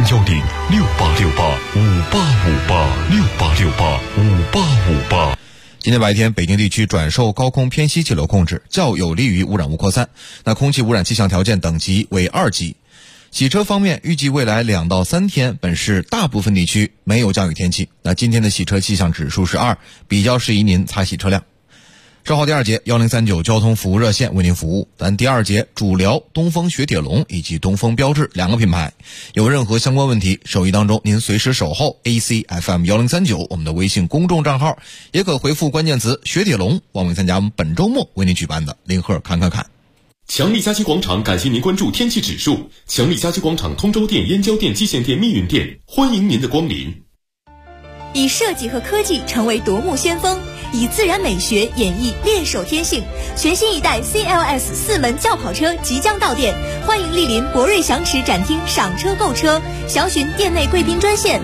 ，010-6868-5858，6868-5858。 今天白天，北京地区转受高空偏西气流控制，较有利于污染物扩散。那空气污染气象条件等级为2级。洗车方面，预计未来2到3天，本市大部分地区没有降雨天气。那今天的洗车气象指数是2，比较适宜您擦洗车辆。稍后第2节1039交通服务热线为您服务。咱第2节主聊东风雪铁龙以及东风标致2个品牌。有任何相关问题，手艺当中您随时守候 ACFM 1039我们的微信公众账号，也可回复关键词雪铁龙，报名参加我们本周末为您举办的零赫看看看。 强力家居广场感谢您关注天气指数。强力家居广场通州店、燕郊店、蓟县店、密云店，欢迎您的光临。 以设计和科技成为夺目先锋，以自然美学演绎猎手天性。全新一代 CLS 4门轿跑车即将到店，欢迎莅临博瑞祥驰展厅赏车购车，详询店内贵宾专线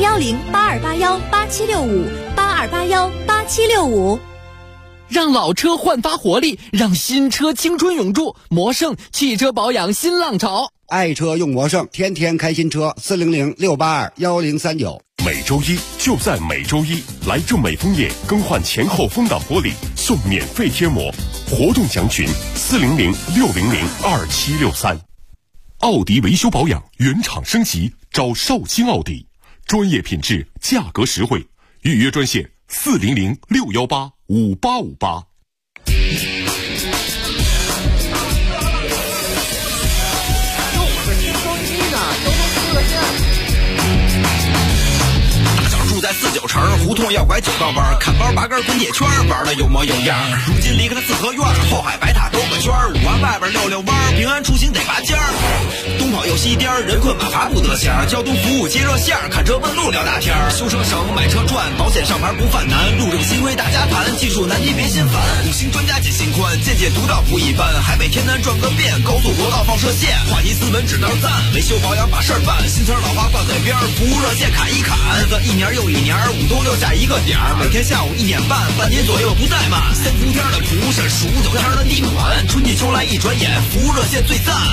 010-8281-8765，8281-8765。 让老车焕发活力，让新车青春永驻。魔盛汽车保养新浪潮， 爱车用魔盛，天天开新车，400-682-1039。 美每周一，就在每周一，来正美枫叶更换前后风挡玻璃，送免费贴膜。活动详询400-600-2763。奥迪维修保养原厂升级，找绍兴奥迪，专业品质，价格实惠。预约专线400-618-5858。 住在49城，胡同要拐9道弯，看包拔根滚铁圈，玩的有模有样。如今离开了四合院，后海白塔兜个圈，5环外边溜溜弯，平安出行得拔尖儿。东跑又西颠，人困马乏不得闲，交通服务接热线，看车问路聊大天。修车省，买车赚，保险上牌不犯难，路政新规大家谈，技术难题别心烦。5星专家解心宽，见解独到不一般，海北天南转个遍，高速国道放射线，话题斯文指道赞，维修保养把事儿办，新词老话挂嘴边，服务热线砍一砍，一年又一年，5冬6夏一个点儿，每天下午1点半，半年左右不怠慢。3伏天的厨是数9天的地暖，春季秋来一转眼，服务热线最赞。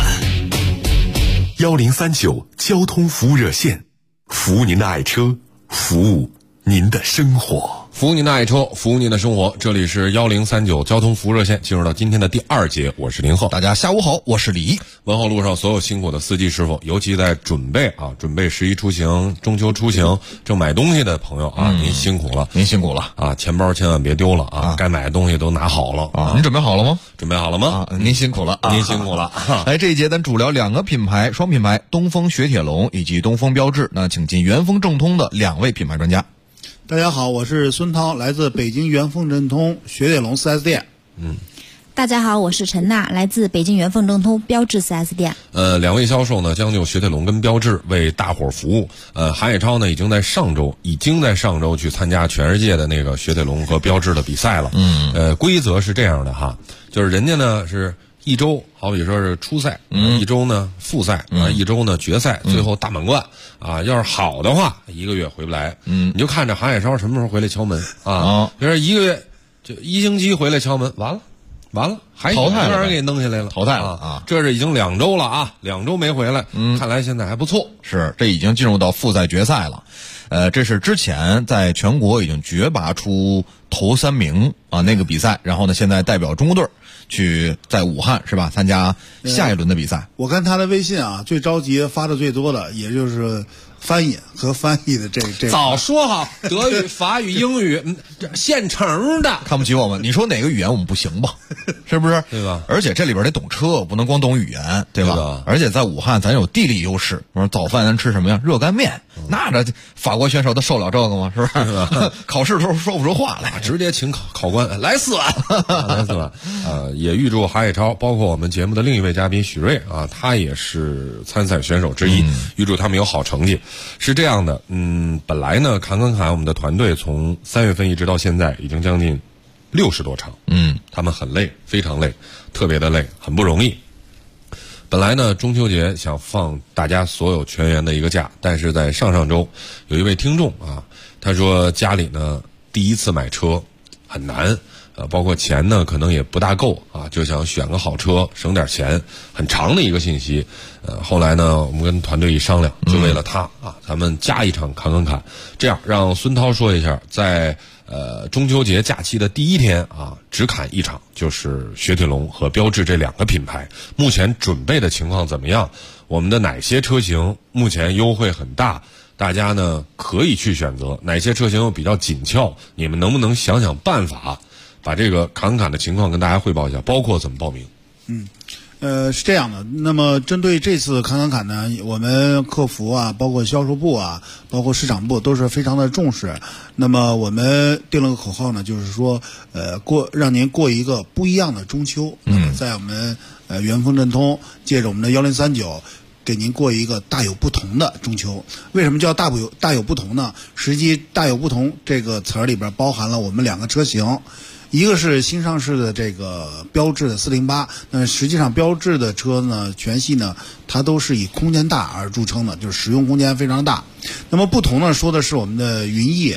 1039交通服务热线，服务您的爱车，服务您的生活。 服务您的爱车，服务您的生活。这里是1039交通服务热线，进入到今天的第2节，我是林鹤。大家下午好，我是李。问候路上所有辛苦的司机师傅，尤其在准备11出行、中秋出行正买东西的朋友啊，您辛苦了，您辛苦了啊！钱包千万别丢了啊！该买的东西都拿好了啊！您准备好了吗？准备好了吗？您辛苦了，您辛苦了。来，这一节咱主聊2个品牌，双品牌，东风雪铁龙以及东风标致。那请进元丰正通的2位品牌专家。 大家好，我是孙涛，来自北京元丰正通雪铁龙 4S 店。 大家好，我是陈娜，来自北京元丰正通标致 4S 店。 2位销售呢，将就雪铁龙跟标致为大伙儿服务。韩野超呢，已经在上周去参加全世界的那个雪铁龙和标致的比赛了。规则是这样的哈，就是人家呢是一周，好比说是初赛，一周呢复赛，一周呢决赛，最后大满贯啊。要是好的话，1个月回不来，你就看着韩野超什么时候回来敲门啊。比如1个月就1星期回来敲门，完了，还淘汰了， 让人给弄下来了，淘汰了啊！这是已经2周了啊，2周没回来，看来现在还不错。是，这已经进入到复赛决赛了。这是之前在全国已经决拔出头3名啊那个比赛，然后呢，现在代表中国队去在武汉是吧参加下一轮的比赛。 我看他的微信啊，最着急发的最多的，也就是翻译的这早说好，德语、法语、英语，现成的。看不起我们，你说哪个语言我们不行吧？是不是？对吧？而且这里边得懂车，不能光懂语言，对吧？而且在武汉咱有地理优势。我说早饭咱吃什么呀？热干面。那这法国选手他受了这个吗？是不是？考试的时候说不出话来，直接请考官来4碗，来4碗。也预祝韩野超，包括我们节目的另一位嘉宾许瑞啊，他也是参赛选手之一，预祝他们有好成绩。是这样的，本来呢，侃我们的团队从3月份一直到现在，已经将近60多场，他们很累，非常累，特别的累，很不容易。本来呢，中秋节想放大家所有全员的一个假，但是在上周，有一位听众啊，他说家里呢第一次买车很难，包括钱呢可能也不大够啊，就想选个好车省点钱，很长的一个信息。后来呢，我们跟团队一商量，就为了他啊，咱们加一场侃，这样让孙涛说一下，在中秋节假期的第1天啊，只砍1场，就是雪铁龙和标致这2个品牌目前准备的情况怎么样？我们的哪些车型目前优惠很大？大家呢可以去选择哪些车型又比较紧俏？你们能不能想办法把这个侃的情况跟大家汇报一下，包括怎么报名？ 是这样的。那么针对这次侃呢，我们客服啊，包括销售部啊，包括市场部都是非常的重视。那么我们定了个口号呢，就是说，让您过一个不一样的中秋。在我们元丰正通，借着我们的1039。给您过一个大有不同的中秋。为什么叫大有不同呢？实际大有不同这个词儿里边包含了我们2个车型，一个是新上市的这个标致的408，那实际上标致的车呢，全系呢它都是以空间大而著称的，就是使用空间非常大。那么不同呢，说的是我们的云翼，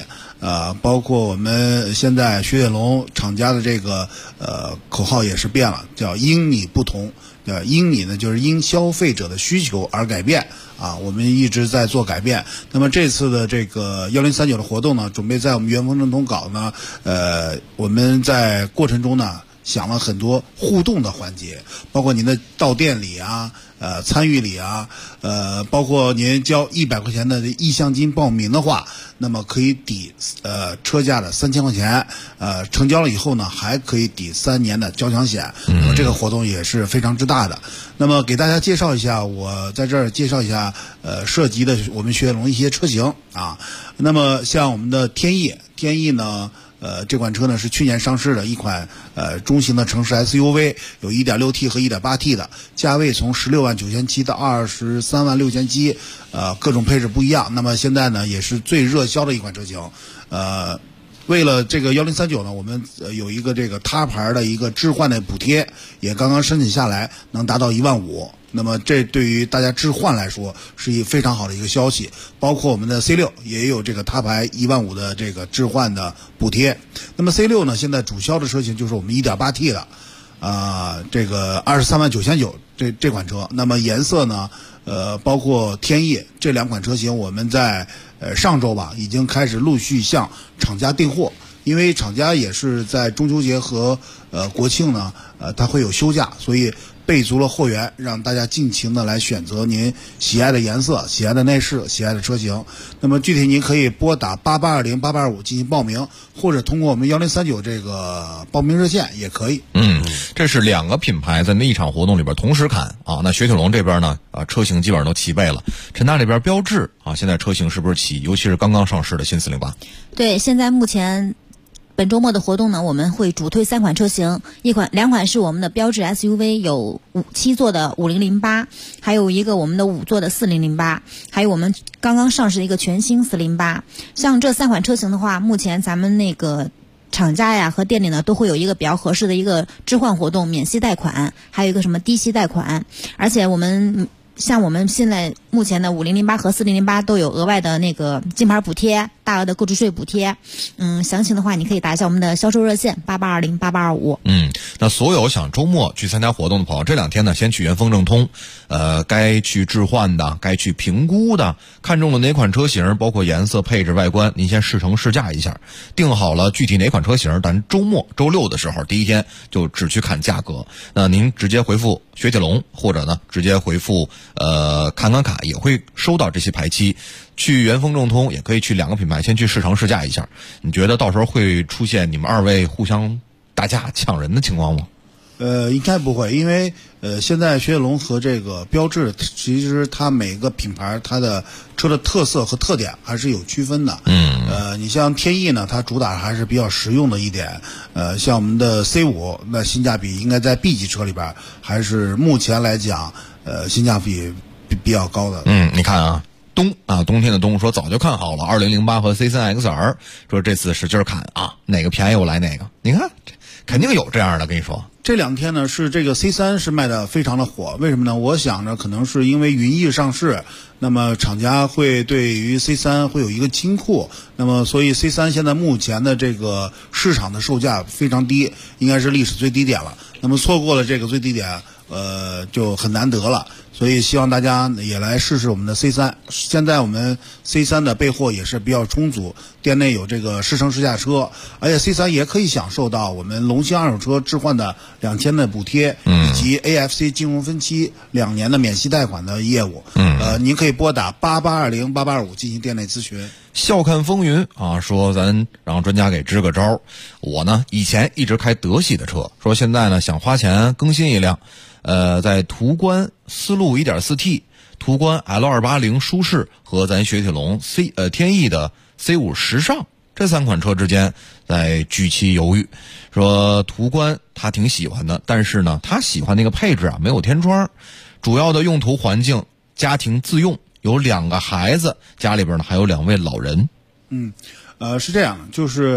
包括我们现在雪铁龙厂家的这个口号也是变了，叫因你不同，因你呢就是因消费者的需求而改变啊，我们一直在做改变。那么这次的这个1039的活动呢，准备在我们元丰正通搞呢，我们在过程中呢想了很多互动的环节，包括您的到店礼啊，参与礼啊，包括您交100块钱的意向金报名的话，那么可以抵车价的3000块钱，成交了以后呢，还可以抵3年的交强险。那么这个活动也是非常之大的。那么给大家介绍一下，我在这儿介绍一下涉及的我们雪铁龙一些车型啊。那么像我们的天翼呢。这款车呢是去年上市的一款中型的城市 SUV， 有 1.6T 和 1.8T 的，价位从16万9千7到23万6千7，各种配置不一样。那么现在呢也是最热销的一款车型。为了这个1039呢，我们有一个这个他牌的一个置换的补贴，也刚刚申请下来，能达到1万5。那么这对于大家置换来说是一非常好的一个消息。包括我们的 C6 也有这个他牌1万5的这个置换的补贴。那么 C6 呢，现在主销的车型就是我们 1.8T 的，这个23万9千9这款车。那么颜色呢，包括天翼这2款车型，我们在上周吧已经开始陆续向厂家订货，因为厂家也是在中秋节和国庆呢，它会有休假，所以备足了货源，让大家尽情的来选择您喜爱的颜色、喜爱的内饰、喜爱的车型。那么具体您可以拨打8820-8825进行报名，或者通过我们1039这个报名热线也可以。 这是2个品牌在那一场活动里边同时砍啊。那雪铁龙这边呢，车型基本上都齐备了。陈大这边标致啊，现在车型是不是齐？尤其是刚刚上市的新408。 对，现在目前本周末的活动呢，我们会主推3款车型，2款是我们的标致 SUV， 有7座的5008，还有一个我们的5座的4008，还有我们刚刚上市的一个全新408。像这3款车型的话，目前咱们那个厂家呀和店里呢都会有一个比较合适的一个置换活动，免息贷款，还有一个什么低息贷款，而且我们现在目前的5008和4008都有额外的那个金牌补贴、大额的购置税补贴。详情的话你可以打一下我们的销售热线8820-8825。 那所有想周末去参加活动的朋友，这2天呢先去元丰正通，该去置换的、该去评估的，看中了哪款车型，包括颜色、配置、外观，您先试乘试驾一下，定好了具体哪款车型，咱周末周六的时候第一天就只去看价格。那您直接回复雪铁龙，或者呢直接回复看卡也会收到这些排期。去元丰正通也可以去2个品牌先去试乘试驾一下。你觉得到时候会出现你们2位互相打架抢人的情况吗？ 应该不会，因为现在雪铁龙和这个标致，其实它每个品牌它的车的特色和特点还是有区分的。你像天翼呢，它主打还是比较实用的一点。像我们的 C5， 那性价比应该在 B 级车里边还是目前来讲，性价比比较高的。 你看啊。冬天的冬说早就看好了2008和 C3XR， 说这次使劲砍啊，哪个便宜我来哪个。你看肯定有这样的，跟你说这2天呢是这个 C3 是卖的非常的火，为什么呢？我想着可能是因为云翼上市，那么厂家会对于 C3 会有一个清库，那么所以 C3 现在目前的这个市场的售价非常低，应该是历史最低点了。那么错过了这个最低点，就很难得了。所以希望大家也来试试我们的 C3。现在我们 C3 的备货也是比较充足，店内有这个试乘试驾车，而且 C3 也可以享受到我们龙鑫二手车置换的2000的补贴，以及 AFC 金融分期2年的免息贷款的业务。您可以拨打8820-8825进行店内咨询。 笑看风云啊，说咱让专家给支个招。我呢以前一直开德系的车，说现在呢想花钱更新一辆。在途观思路 1.4T、途观 L280 舒适和咱雪铁龙天翼的 C5 时尚这3款车之间在举棋犹豫。说途观他挺喜欢的，但是呢他喜欢那个配置啊没有天窗，主要的用途环境家庭自用，有2个孩子，家里边呢还有2位老人。 是这样的，就是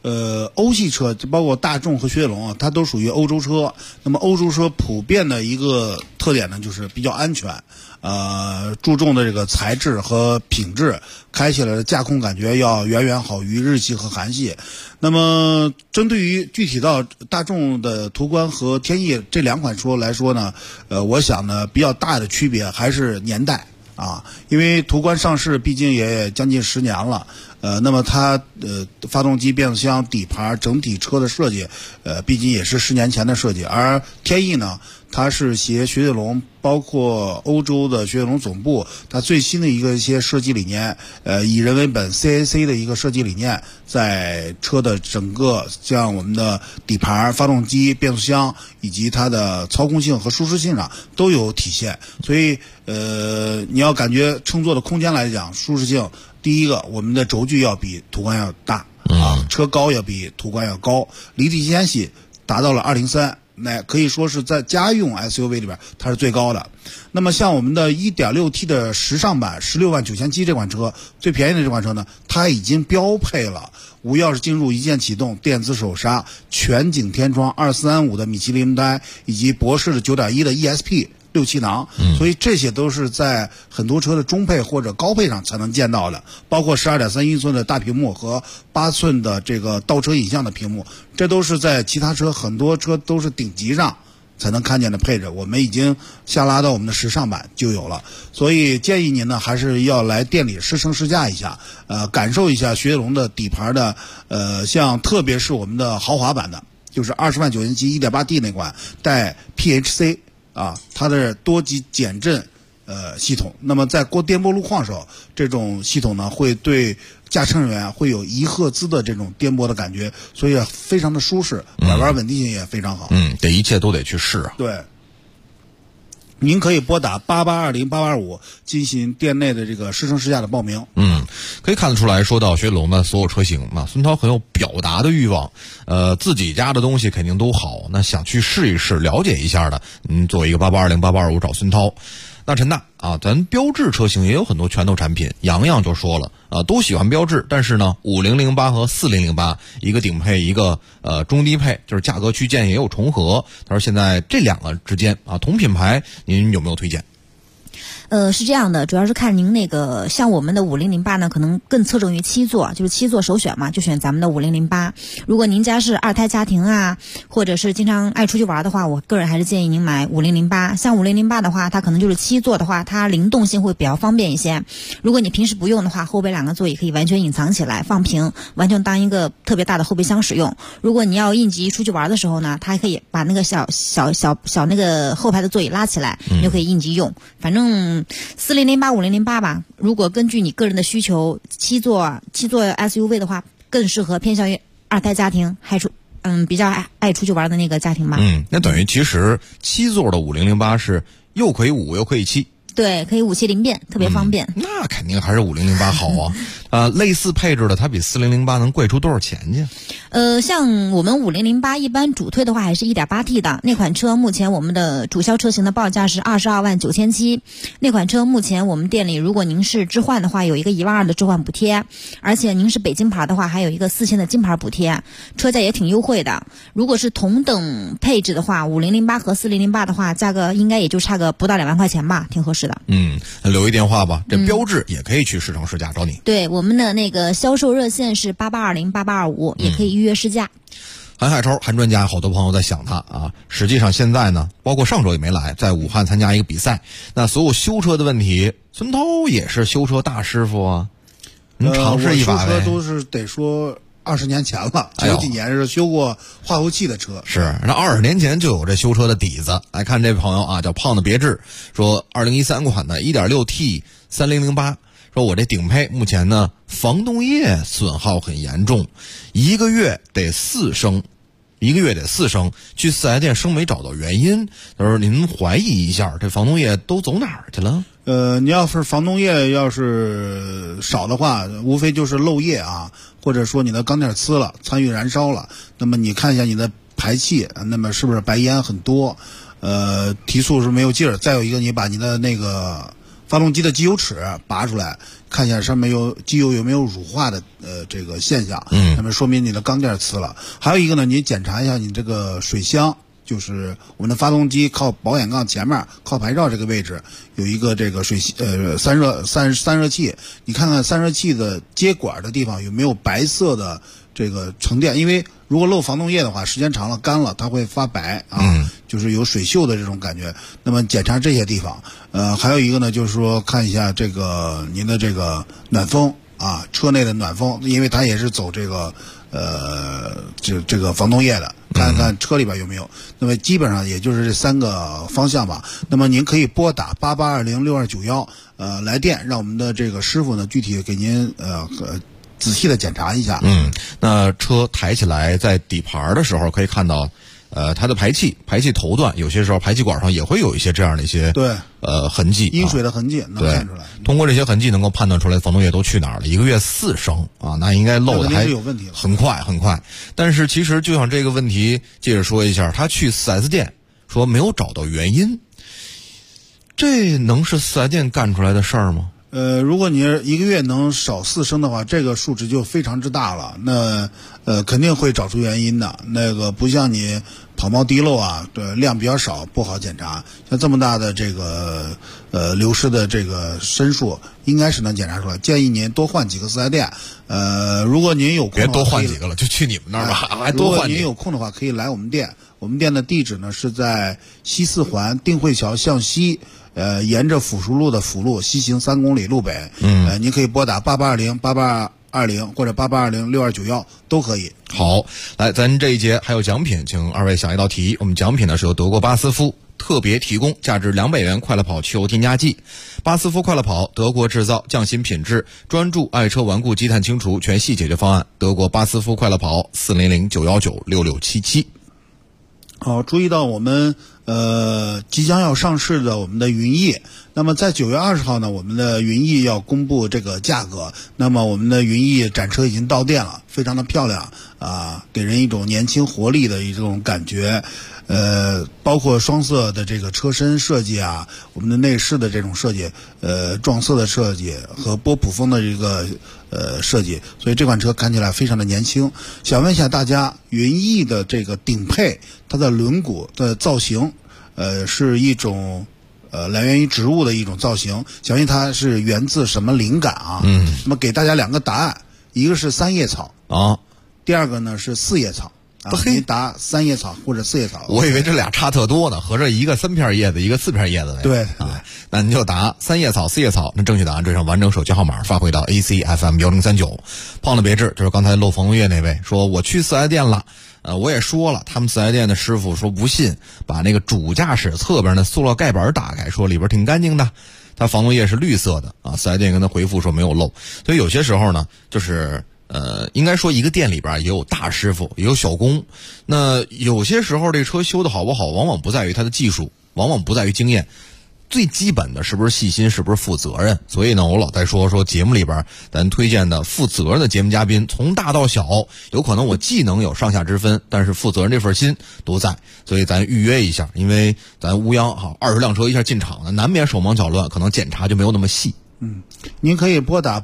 欧系车，包括大众和雪铁龙啊，它都属于欧洲车。那么欧洲车普遍的一个特点呢，就是比较安全，注重的这个材质和品质，开起来的驾控感觉要远远好于日系和韩系。那么针对于具体到大众的途观和天翼这两款车来说呢，我想呢比较大的区别还是年代啊，因为途观上市毕竟也将近10年了。那么它发动机、变速箱、底盘整体车的设计，毕竟也是10年前的设计。而天翼呢，它是携雪铁龙，包括欧洲的雪铁龙总部，它最新的一些设计理念，以人为本 CAC 的一个设计理念，在车的整个像我们的底盘、发动机、变速箱以及它的操控性和舒适性上都有体现。所以你要感觉乘坐的空间来讲，舒适性。第一个，我们的轴距要比途观要大啊，车高要比途观要高，离地间隙达到了203，那可以说是在家用 SUV 里边它是最高的。那么像我们的 1.6T 的时尚版169700这款车，最便宜的这款车呢，它已经标配了无钥匙进入、一键启动、电子手刹、全景天窗、2435的米其林胎以及博世的9.1的 ESP。6气囊，所以这些都是在很多车的中配或者高配上才能见到的，包括12.3英寸的大屏幕和8寸的这个倒车影像的屏幕，这都是在其他车很多车都是顶级上才能看见的配置，我们已经下拉到我们的时尚版就有了。所以建议您呢还是要来店里试乘试驾一下，感受一下雪铁龙的底盘的像特别是我们的豪华版的，就是20万9千7 1.8T 那款带 PHC。它的多级减震系统，那么在过颠簸路况时候，这种系统呢会对驾乘人员会有1赫兹的这种颠簸的感觉，所以非常的舒适，拐弯稳定性也非常好。 这一切都得去试啊。 对。您可以拨打88208825进行店内的这个试乘试驾的报名。 可以看得出来，说到雪铁龙的所有车型嘛，孙涛很有表达的欲望。自己家的东西肯定都好，那想去试一试、了解一下的，作为一个88208825找孙涛。那陈大啊，咱标致车型也有很多拳头产品，洋洋就说了都喜欢标致，但是呢5008和4008一个顶配一个中低配，就是价格区间也有重合。他说现在这两个之间同品牌您有没有推荐？ 是这样的，主要是看您那个像我们的5008呢，可能更侧重于7座，就是7座首选嘛，就选咱们的5008。如果您家是2胎家庭啊，或者是经常爱出去玩的话，我个人还是建议您买5008。像5008的话，它可能就是7座的话，它灵动性会比较方便一些。如果你平时不用的话，后备2个座椅可以完全隐藏起来放平，完全当一个特别大的后备箱使用。如果你要应急出去玩的时候呢，它还可以把那个小那个后排的座椅拉起来，你就可以应急用。反正4008、5008吧，如果根据你个人的需求，7座 SUV 的话，更适合偏向于2胎家庭，比较爱出去玩的那个家庭吧。 那等于其实7座的5008是又可以5又可以7。 对，可以5气灵便，特别方便。 那肯定还是5008好啊。类似配置的，它比4008能贵出多少钱去？ 像我们5008一般主推的话还是 1.8T 的那款车，目前我们的主销车型的报价是22万9千7。那款车目前我们店里，如果您是置换的话，有一个1万2的置换补贴，而且您是北京牌的话，还有一个4000的金牌补贴，车价也挺优惠的。如果是同等配置的话，5008和4008的话，价格应该也就差个不到2万块钱吧，挺合适的。 留一电话吧，这标致也可以去试乘试驾找你。 对，我们的那个销售热线是88208825，也可以预约试驾。 韩海超，韩专家，好多朋友在想他啊。实际上现在呢，包括上周也没来，在武汉参加一个比赛。那所有修车的问题，孙涛也是修车大师傅啊，您尝试一把呗。 我修车都是得说20年前了，有几年是修过化油器的车。 是，那20年前就有这修车的底子。来看这位朋友啊，叫胖的别致，说2013款的 1.6T 3008，说我这顶配目前呢防冻液损耗很严重，1个月得4升。去4S店生没找到原因，他说您怀疑一下，这防冻液都走哪儿去了？ 你要是防冻液要是少的话，无非就是漏液啊，或者说你的钢垫呲了，参与燃烧了。那么你看一下你的排气，那么是不是白烟很多？提速是没有劲儿。再有一个，你把你的那个发动机的机油尺拔出来，看一下上面机油有没有乳化的这个现象，那么说明你的钢垫呲了。还有一个呢，你检查一下你这个水箱，就是我们的发动机靠保险杠前面靠牌照这个位置有一个这个散热器，你看看散热器的接管的地方有没有白色的这个沉淀，因为如果漏防冻液的话，时间长了干了它会发白啊，就是有水锈的这种感觉。那么检查这些地方，还有一个呢，就是说看一下这个您的这个暖风啊，车内的暖风，因为它也是走这个这个防冻液的，看看车里边有没有。那么基本上也就是这3个方向吧。那么您可以拨打88206291来电，让我们的这个师傅呢具体给您仔细的检查一下。 那车抬起来在底盘的时候可以看到它的排气头段，有些时候排气管上也会有一些这样的一些痕迹， 阴水的痕迹能看出来。 通过这些痕迹能够判断出来防冻液都去哪儿了。1个月4升啊，那应该漏的还很快。但是其实就像这个问题，接着说一下，他去 4S 店说没有找到原因，这能是 4S 店干出来的事儿吗？ 如果你1个月能少4升的话，这个数值就非常之大了。那肯定会找出原因的。那个不像你跑冒滴漏啊，对，量比较少不好检查。像这么大的这个流失的这个参数，应该是能检查出来。建议您多换几个4S店。如果您有空的话， 别多换几个了，就去你们那儿吧。还多换。 如果您有空的话，可以来我们店。我们店的地址呢是在西四环定慧桥向西。沿着辅熟路的辅路西行3公里路北，您可以拨打88208820或者88206291都可以。 好，来，咱这一节还有奖品，请2位想一道题。我们奖品呢是由德国巴斯夫特别提供价值200元快乐跑汽油添加剂。巴斯夫快乐跑，德国制造，匠心品质，专注爱车顽固积碳清除全系解决方案。德国巴斯夫快乐跑400-919-6677。 好，注意到我们即将要上市的我们的云翼。那么在9月20号呢，我们的云翼要公布这个价格。那么我们的云翼展车已经到店了，非常的漂亮啊，给人一种年轻活力的一种感觉。包括双色的这个车身设计啊，我们的内饰的这种设计，撞色的设计和波普风的这个设计，所以这款车看起来非常的年轻。想问一下大家，云翼的这个顶配，它的轮毂的造型，是一种来源于植物的一种造型，想问它是源自什么灵感啊？那么给大家2个答案，一个是3叶草啊， 第二个呢是4叶草。您答3叶草或者4叶草。 我以为这俩差特多呢，合着一个3片叶子，一个4片叶子。 对啊，那您就答3叶草、4叶草。那正确答案缀上完整手机号码发回到 ACFM1039。胖的别致，就是刚才漏防冻液那位说我去4S店了，我也说了，他们4S店的师傅说不信，把那个主驾驶侧边的塑料盖板打开，说里边挺干净的，它防冻液是绿色的啊。4S店跟他回复说没有漏。所以有些时候呢，就是应该说一个店里边也有大师傅，也有小工。那有些时候这车修的好不好，往往不在于它的技术，往往不在于经验，最基本的是不是细心，是不是负责任。所以呢，我老在说节目里边咱推荐的负责任的节目嘉宾，从大到小，有可能我技能有上下之分，但是负责任这份心都在。所以咱预约一下，因为咱乌泱哈20辆车一下进场了，难免手忙脚乱，可能检查就没有那么细。 您可以拨打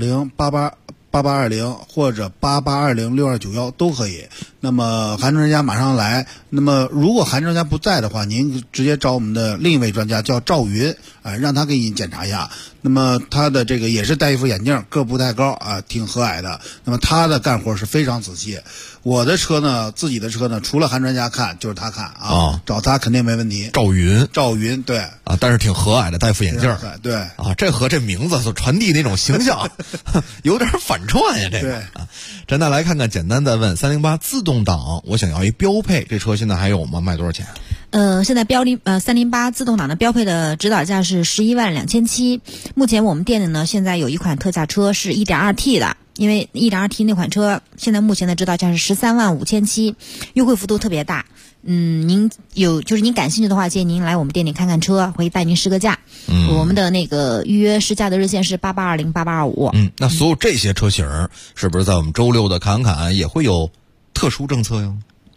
8820或者88206291都可以。那么韩专家马上来。那么如果韩专家不在的话，您直接找我们的另一位专家叫赵云，让他给你检查一下。那么他的这个也是戴一副眼镜，个不太高啊，挺和蔼的。那么他的干活是非常仔细。我的车呢，自己的车呢，除了韩专家看就是他看啊，找他肯定没问题。 赵云对啊，但是挺和蔼的，戴副眼镜。 对啊，这和这名字所传递那种形象有点反串呀，这个。 对啊，咱再来看看，简单再问308自动挡，我想要一标配，这车现在还有吗？卖多少钱？ 现在308自动挡的标配的指导价是112700。目前我们店里呢，现在有一款特价车是 1.2T 的，因为 1.2T 那款车现在目前的指导价是135700，优惠幅度特别大。您感兴趣的话，建议您来我们店里看看车，会带您试个驾。我们的那个预约试驾的热线是88208825。 那所有这些车型是不是在我们周六的侃侃也会有特殊政策呀？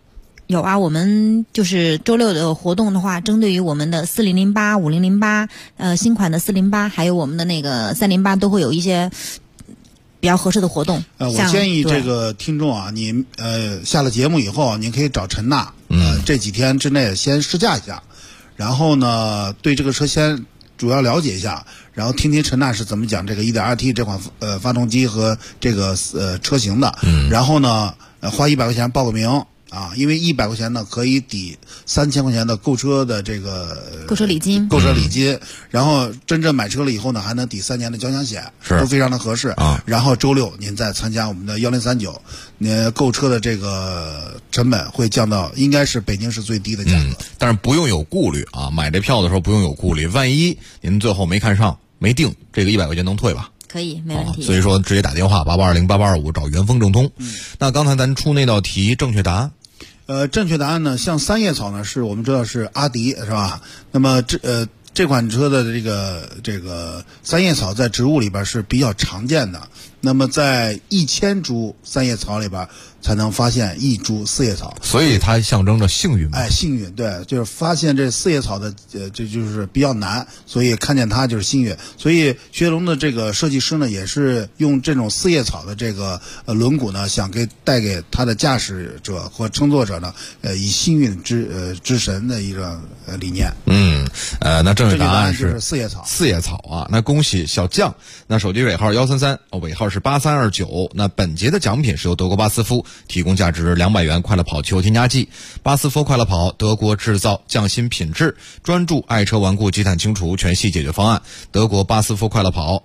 有啊，我们就是周六的活动的话，针对于我们的4008、5008，新款的408，还有我们的那个308，都会有一些比较合适的活动。 我建议这个听众啊，你下了节目以后，您可以找陈娜，这几天之内先试驾一下，然后呢，对这个车先主要了解一下，然后听听陈娜是怎么讲这个 1.2T 这款发动机和这个车型的，然后呢，花100块钱报个名。啊，因为100块钱呢可以抵3000块钱的购车的这个购车礼金， 然后真正买车了以后呢，还能抵3年的交强险，都非常的合适啊。 然后周六您再参加我们的1039，您购车的这个成本会降到应该是北京市最低的价格。 但是不用有顾虑啊，买这票的时候不用有顾虑，万一您最后没看上没定，这个100块钱能退吧？ 可以，没问题。 所以说直接打电话88208825找元丰正通。那刚才咱出那道题正确答案。 正确答案呢，像三叶草呢，是我们知道是阿迪，是吧？那么这款车的这个三叶草在植物里边是比较常见的。那么在1000株三叶草里边才能发现1株四叶草， 所以它象征着幸运。 幸运，对，就是发现这四叶草的这就是比较难，所以看见它就是幸运。所以雪铁龙的这个设计师呢，也是用这种四叶草的这个轮毂呢，想带给他的驾驶者或乘坐者呢，以幸运之神的一个理念。 那正确答案是四叶草。 四叶草啊，那恭喜小将。那手机尾号133，尾号是8329。那本节的奖品是由德国巴斯夫提供价值200元快乐跑汽油添加剂。巴斯夫快乐跑，德国制造，匠心品质，专注爱车顽固积碳清除全系解决方案。德国巴斯夫快乐跑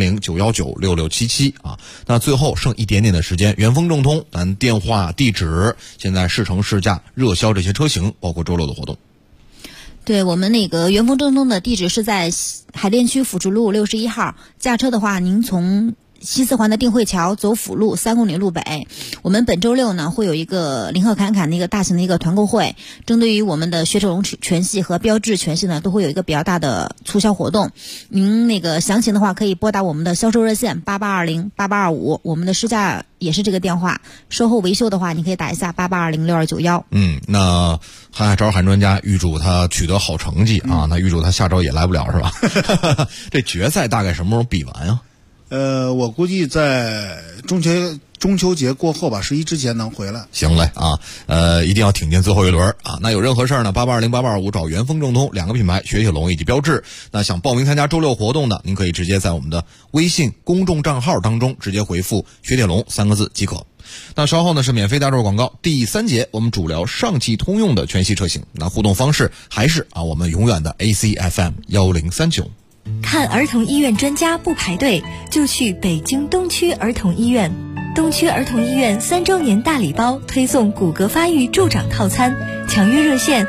，400-919-6677啊。那最后剩一点点的时间，元丰正通，咱电话地址现在试乘试驾热销这些车型，包括周六的活动。 对，我们那个元丰正通的地址是在海淀区辅助路61号。驾车的话，您从西四环的定慧桥走辅路3公里路北。我们本周六呢会有一个林鹤侃侃的一个大型的一个团购会，针对于我们的雪铁龙全系和标致全系呢都会有一个比较大的促销活动。您那个详情的话可以拨打我们的销售热线88208825，我们的试驾也是这个电话。售后维修的话，你可以打一下88206291。 那韩海招韩专家预祝他取得好成绩啊，那预祝他下周也来不了是吧？这决赛大概什么时候比完啊？ 我估计在中秋节过后吧，11之前能回来。 行嘞啊，一定要挺进最后一轮啊！那有任何事儿呢，88208825找元丰正通2个品牌，雪铁龙以及标致。那想报名参加周六活动的，您可以直接在我们的微信公众账号当中直接回复雪铁龙3个字即可。那稍后呢是免费大众广告，第3节我们主聊上汽通用的全系车型。那互动方式还是我们永远的 ACFM 1039。 看儿童医院专家不排队，就去北京东区儿童医院。东区儿童医院3周年大礼包推送骨骼发育助长套餐，抢约热线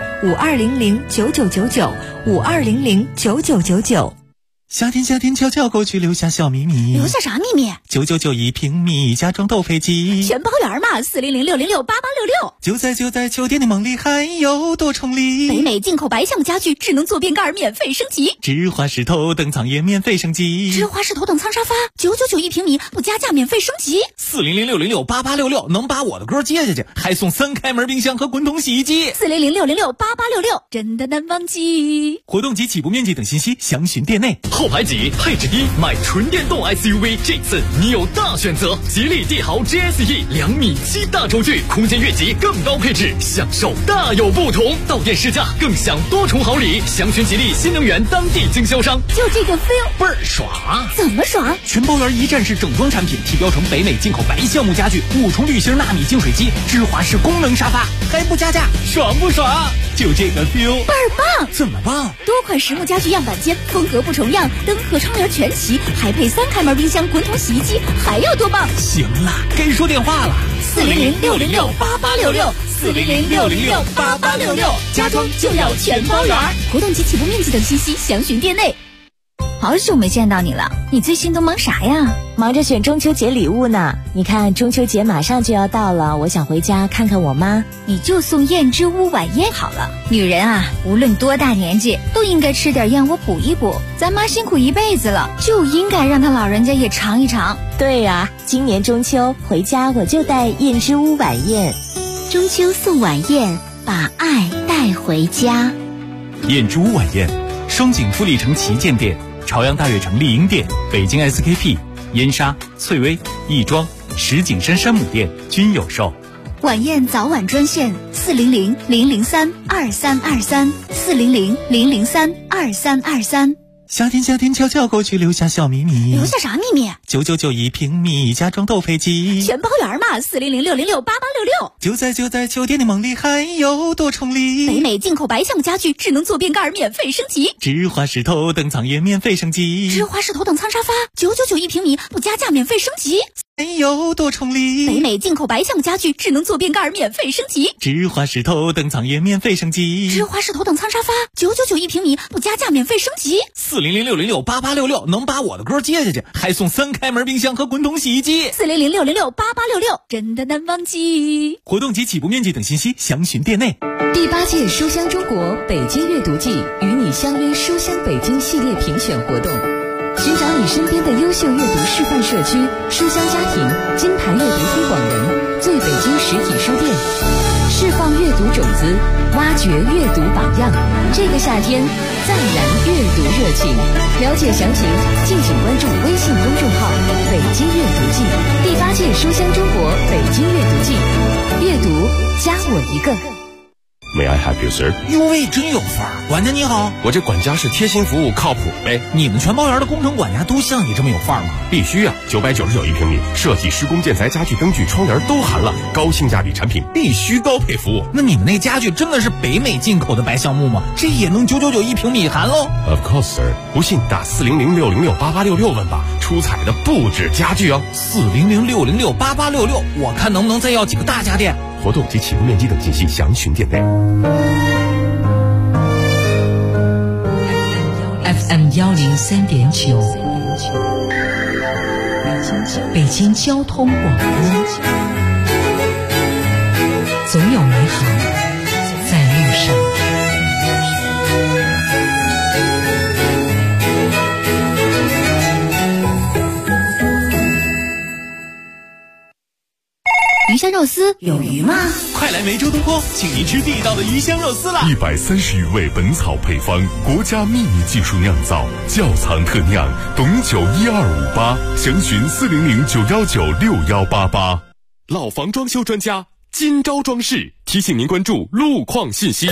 52009999，52009999。 夏天悄悄过去，留下小秘密。 留下啥秘密 ？999一平米，家装都配齐， 全包圆嘛！400-606-8866。 就在秋天的梦里，还有多重礼。 北美进口白橡木家具，智能坐便盖免费升级， 芝华士头等舱也免费升级， 芝华士头等舱沙发999一平米，不加价免费升级。 400-606-8866能把我的歌接下去，还送3开门冰箱和滚筒洗衣机。 400-606-8866真的难忘记。 活动及起步面积等信息详询店内。 后排挤，配置低，买纯电动 SUV， 这次你有大选择。吉利帝豪 GSE 2.7米大轴距，空间越级更高配置，享受大有不同。到店试驾更享多重好礼，详询吉利新能源当地经销商。 就这个 feel 倍儿爽！ 怎么爽？ 全包圆一站式整装产品，提标成北美进口白橡木家具，5重铝芯纳米净水机，芝华士功能沙发，还不加价，爽不爽？就这个 feel 倍儿棒！ 怎么棒？ 多款实木家具样板间，风格不重样，灯和窗帘全齐，还配3开门冰箱、滚筒洗衣机，还要多棒？ 行了，该说电话了。 400-606-8866，400-606-8866，家装就要全包圆。活动及起步面积等信息详询店内。 好久没见到你了，你最近都忙啥呀？忙着选中秋节礼物呢。你看中秋节马上就要到了，我想回家看看我妈。 你就送燕之屋晚宴好了。女人啊，无论多大年纪，都应该吃点燕窝补一补。咱妈辛苦一辈子了，就应该让她老人家也尝一尝。 对呀，今年中秋回家我就带燕之屋晚宴。 中秋送晚宴，把爱带回家。 燕之屋晚宴，双井富力城旗舰店、朝阳大悦城丽婴店、北京 SKP、燕莎、翠微、亦庄、石景山山姆店均有售。 晚宴早晚专线400-003-2323，400-003-2323。 夏天悄悄过去，留下小秘密。 留下啥秘密 ？999一平米，家装都配齐， 全包圆嘛！400-606-8866。 就在酒店的梦里，还有多重礼。 北美进口白橡木家具，智能坐便盖免费升级， 芝华士头等舱也免费升级， 芝华士头等舱沙发999一平米，不加价免费升级。 还有多重礼。 北美进口白橡木家具，智能坐便盖免费升级， 芝华士头等舱也免费升级， 芝华士头等舱沙发999一平米，不加价免费升级。 400-606-8866能把我的歌接下去，还送3开门冰箱和滚筒洗衣机。 400-606-8866真的难忘记。 活动及起步面积等信息详询店内。 第8届书香中国北京阅读季与你相约书香北京系列评选活动，寻找你身边的优秀阅读示范社区、书香家庭、金牌阅读推广人、最北京实体书店，释放阅读种子，挖掘阅读榜样。这个夏天，再燃阅读热情。了解详情，敬请关注微信公众号“北京阅读季”。第8届书香中国北京阅读季，阅读加我一个。 May I help you, sir？ 哟喂，真有范儿！管家你好， 我这管家是贴心服务，靠谱呗。 你们全包园的工程管家都像你这么有范儿吗？ 必须啊！999一平米，设计、施工、建材、家具、灯具、窗帘都含了，高性价比产品，必须高配服务。 那你们那家具真的是北美进口的白橡木吗？这也能999一平米含喽 ？Of course, sir。不信打400-606-8866问吧，出彩的不止家具哦。 400-606-8866，我看能不能再要几个大家电。 活动及起步面积等信息详询店内。 FM 103.9，北京交通广播，总有美好在路上。 鱼香肉丝有鱼吗？ 快来梅州东坡，请您吃地道的鱼香肉丝啦 ！130余味本草配方，国家秘密技术酿造，窖藏特酿，董酒12588，详询400-919-6188。 老房装修专家金招装饰提醒您关注路况信息。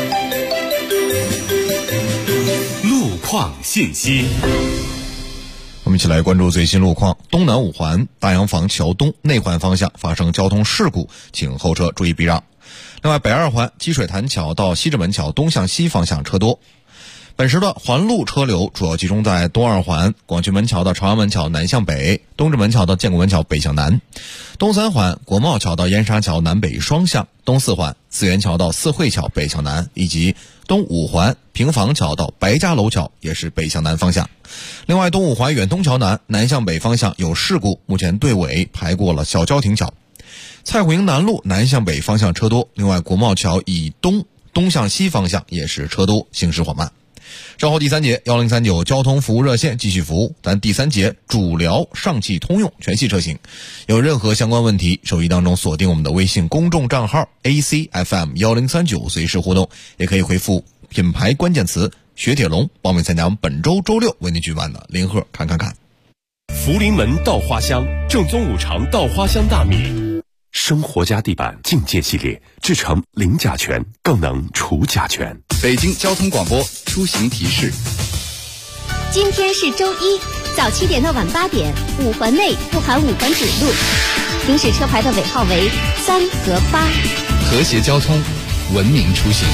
路况信息。 我们一起来关注最新路况。东南5环大洋坊桥东内环方向发生交通事故，请后车注意避让。另外，北2环积水潭桥到西直门桥东向西方向车多。本时段环路车流主要集中在东2环广渠门桥到朝阳门桥南向北，东直门桥到建国门桥北向南；东3环国贸桥到燕莎桥南北双向，东4环四元桥到四惠桥北向南，以及东5环平房桥到白家楼桥也是北向南方向。另外，东5环远东桥南南向北方向有事故，目前队尾排过了小交亭桥。蔡虎营南路南向北方向车多，另外国贸桥以东向西方向也是车多，行驶缓慢。稍后第3节1039交通服务热线继续服务，但第3节主聊上汽通用全系车型。有任何相关问题，手机当中锁定我们的微信公众账号 ACFM1039，随时互动，也可以回复品牌关键词雪铁龙，报名参加我们本周周6为您举办的联合看。 福临门稻花香，正宗5常稻花香大米，生活家地板境界系列，制成零甲醛，更能除甲醛。 北京交通广播出行提示： 今天是周一，早7点到晚8点，5环内不含5环主路，行驶车牌的尾号为3和8。 和谐交通，文明出行。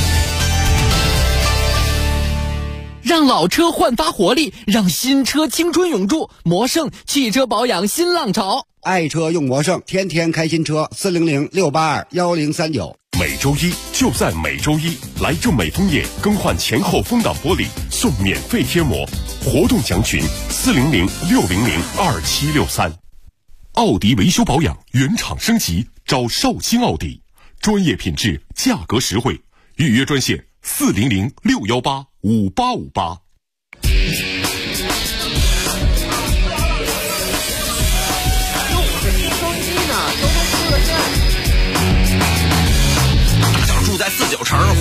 让老车焕发活力，让新车青春永驻。魔胜汽车保养新浪潮， 爱车用魔胜，天天开新车。400-682-1039。 每周一就在每周一，来正美枫叶更换前后风挡玻璃，送免费贴膜。活动详询400-600-2763。 奥迪维修保养原厂升级，找绍兴奥迪，专业品质，价格实惠。预约专线400-618-5858。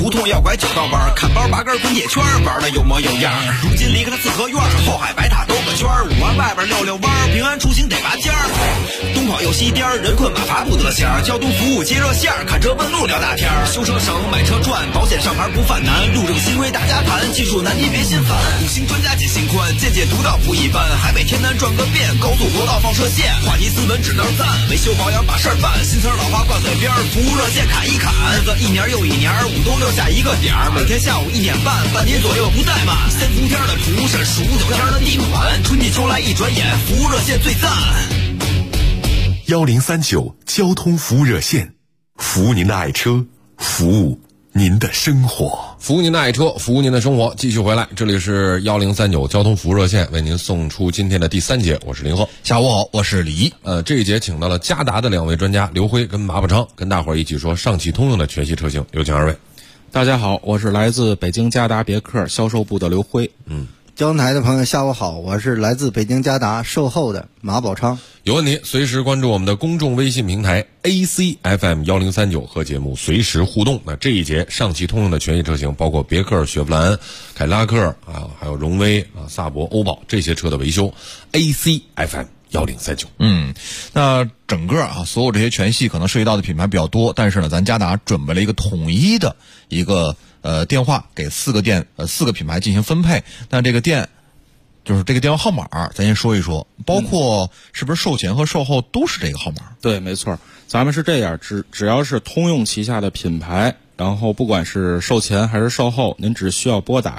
胡同要拐九道弯，看包拔根滚铁圈，玩的有模有样。如今离开了四合院，后海白塔兜个圈，5环外边溜溜弯，平安出行得拔尖儿。东跑右西颠，人困马乏不得闲，交通服务接热线，看车问路聊大天，修车省买车赚，保险上牌不犯难，路政新规大家谈，技术难题别心烦，五星专家解心宽，见解独到不一般，海北天南转个遍，高速国道放射线，话题斯文只能赞，维修保养把事儿办，新词老话挂嘴边，服务热线砍一砍，日子一年又一年，5都留下一个点儿，每天下午1点半，半年左右不怠慢，3伏天的蒲扇，数9天的地暖，春季秋来一转眼，服务热线最赞。 1039交通服务热线，服务您的爱车，服务您的生活， 服务您的爱车，服务您的生活。继续回来，这里是1039交通服务热线，为您送出今天的第3节，我是林鹤。 下午好，我是李一。 这一节请到了嘉达的2位专家刘辉跟马宝昌，跟大伙儿一起说上汽通用的全系车型。有请2位。 大家好，我是来自北京嘉达别克销售部的刘辉。 交通台的朋友下午好，我是来自北京嘉达售后的马宝昌。 有问题随时关注我们的公众微信平台 ACFM1039 和节目随时互动。那这一节上汽通用的全系车型包括别克、雪佛兰、凯迪拉克啊，还有荣威啊、萨博、欧宝这些车的维修 ACFM1039。 那整个所有这些全系可能涉及到的品牌比较多，但是呢，咱嘉达准备了一个统一的一个电话给4个品牌进行分配。但这个店就是这个电话号码，咱先说一说，包括是不是售前和售后都是这个号码？ 对，没错，咱们是这样，只要是通用旗下的品牌，然后不管是售前还是售后，您只需要拨打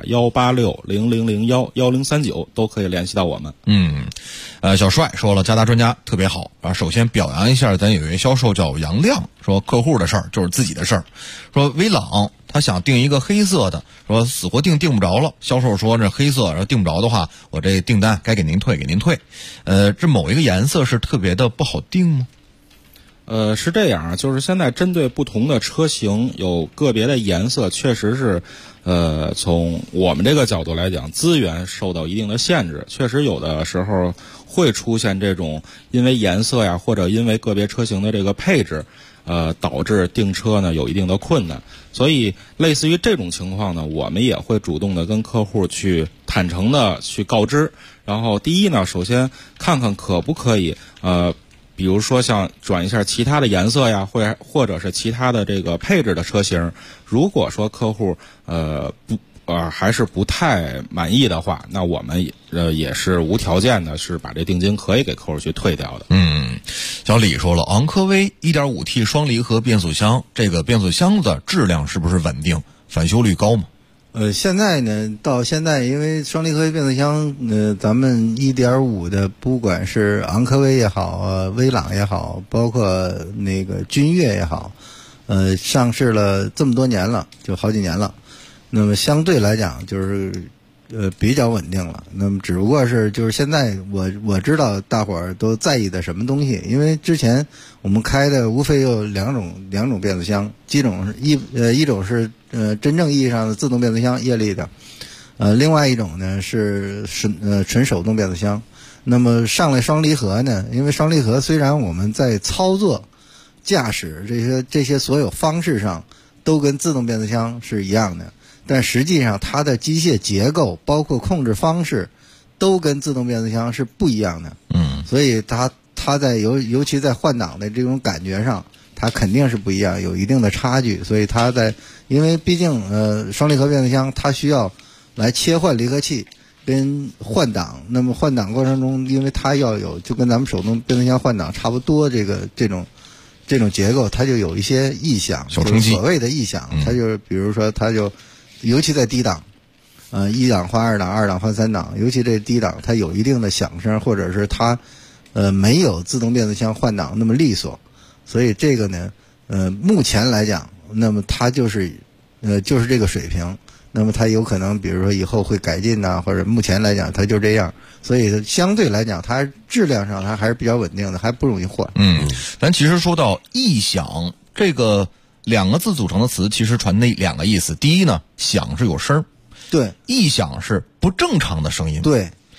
18600011039都可以联系到我们。 小帅说了，嘉达专家特别好啊。首先表扬一下咱有一位销售叫杨亮，说客户的事儿就是自己的事儿。说威朗他想订一个黑色的，说死活订不着了。销售说这黑色，然后订不着的话，我这订单该给您退。这某一个颜色是特别的不好订吗？ 是这样啊，就是现在针对不同的车型，有个别的颜色确实是，从我们这个角度来讲，资源受到一定的限制，确实有的时候会出现这种因为颜色呀，或者因为个别车型的这个配置，导致订车呢有一定的困难。所以类似于这种情况呢，我们也会主动的跟客户去坦诚的去告知。然后第一呢，首先看看可不可以比如说像转一下其他的颜色呀，或者是其他的这个配置的车型，如果说客户还是不太满意的话，那我们也是无条件的是把这定金可以给客户去退掉的。 小李说了，昂科威 1.5T 双离合变速箱，这个变速箱的质量是不是稳定，返修率高吗？ 现在呢，到现在因为双离合变速箱，咱们 1.5 的，不管是昂科威也好，威朗也好，包括那个君越也好，上市了这么多年了，就好几年了。那么相对来讲，就是比较稳定了。那么只不过是就是现在我知道大伙儿都在意的什么东西，因为之前我们开的无非有两种变速箱，一种是真正意义上的自动变速箱液力的，另外一种呢是纯手动变速箱。那么上来双离合呢，因为双离合虽然我们在操作、驾驶这些所有方式上都跟自动变速箱是一样的，但实际上它的机械结构包括控制方式都跟自动变速箱是不一样的。所以它在尤其在换挡的这种感觉上，它肯定是不一样，有一定的差距。所以它因为毕竟双离合变速箱它需要来切换离合器跟换挡，那么换挡过程中，因为它要有就跟咱们手动变速箱换挡差不多，这种结构，它就有一些异响， 小冲击， 所谓的异响，它就是比如说它就尤其在低档，一档换二档，二档换三档，尤其这低档它有一定的响声，或者是它没有自动变速箱换挡那么利索，所以这个呢目前来讲，那么它就是这个水平，那么它有可能比如说以后会改进呐，或者目前来讲它就这样，所以相对来讲它质量上它还是比较稳定的，还不容易换。 咱其实说到异响这个2个字组成的词，其实传递2个意思。第一呢，响是有声， 对； 异响是不正常的声音， 对。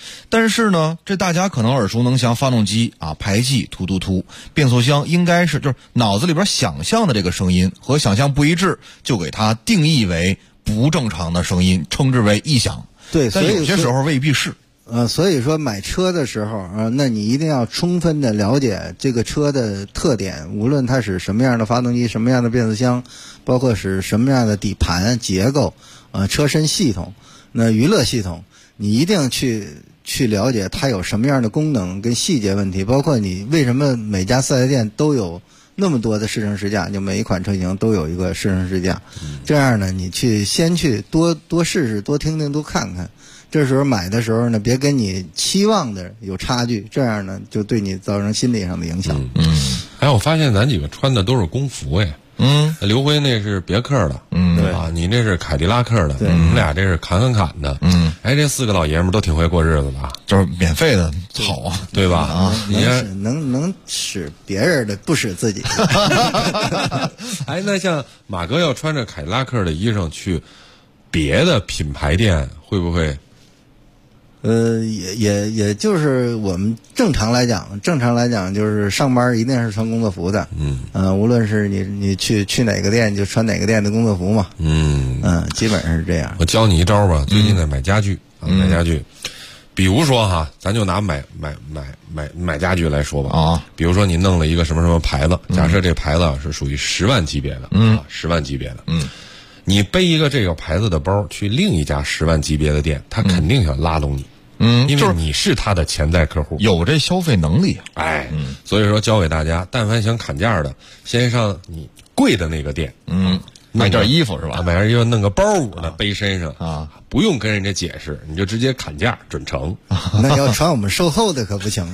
但是呢，这大家可能耳熟能详，发动机啊，排气突突突，变速箱应该是就是脑子里边想象的这个声音和想象不一致，就给它定义为不正常的声音，称之为异响。 对， 但有些时候未必是。 所以说买车的时候那你一定要充分的了解这个车的特点，无论它是什么样的发动机、什么样的变速箱，包括是什么样的底盘结构，车身系统，那娱乐系统，你一定去了解它有什么样的功能跟细节问题，包括你为什么每家4S店都有那么多的试乘试驾，就每一款车型都有一个试乘试驾，这样呢，你先去多试试，多听听，多看看。这时候买的时候呢，别跟你期望的有差距，这样呢就对你造成心理上的影响。 哎，我发现咱几个穿的都是工服哎。刘辉那是别克的，对吧？你这是凯迪拉克的，你们俩这是侃的，哎，这4个老爷们都挺会过日子的， 就是免费的好啊， 对吧？啊，你能使别人的，不使自己。 哎，那像马哥要穿着凯迪拉克的衣裳去别的品牌店，会不会？ 也就是我们正常来讲就是上班一定是穿工作服的，无论是你去哪个店就穿哪个店的工作服嘛，基本上是这样。 我教你一招吧，最近在买家具买家具，比如说哈，咱就拿买家具来说吧啊，比如说你弄了一个什么什么牌子，假设这牌子是属于10万级别的，10万级别的，你背一个这个牌子的包去另一家10万级别的店，他肯定想拉拢你，因为你是他的潜在客户， 有这消费能力。 哎，所以说教给大家，但凡想砍价的，先上你贵的那个店， 买件衣服是吧？ 买件衣服弄个包捂的背身上啊，不用跟人家解释，你就直接砍价准成。 那要穿我们售后的可不行，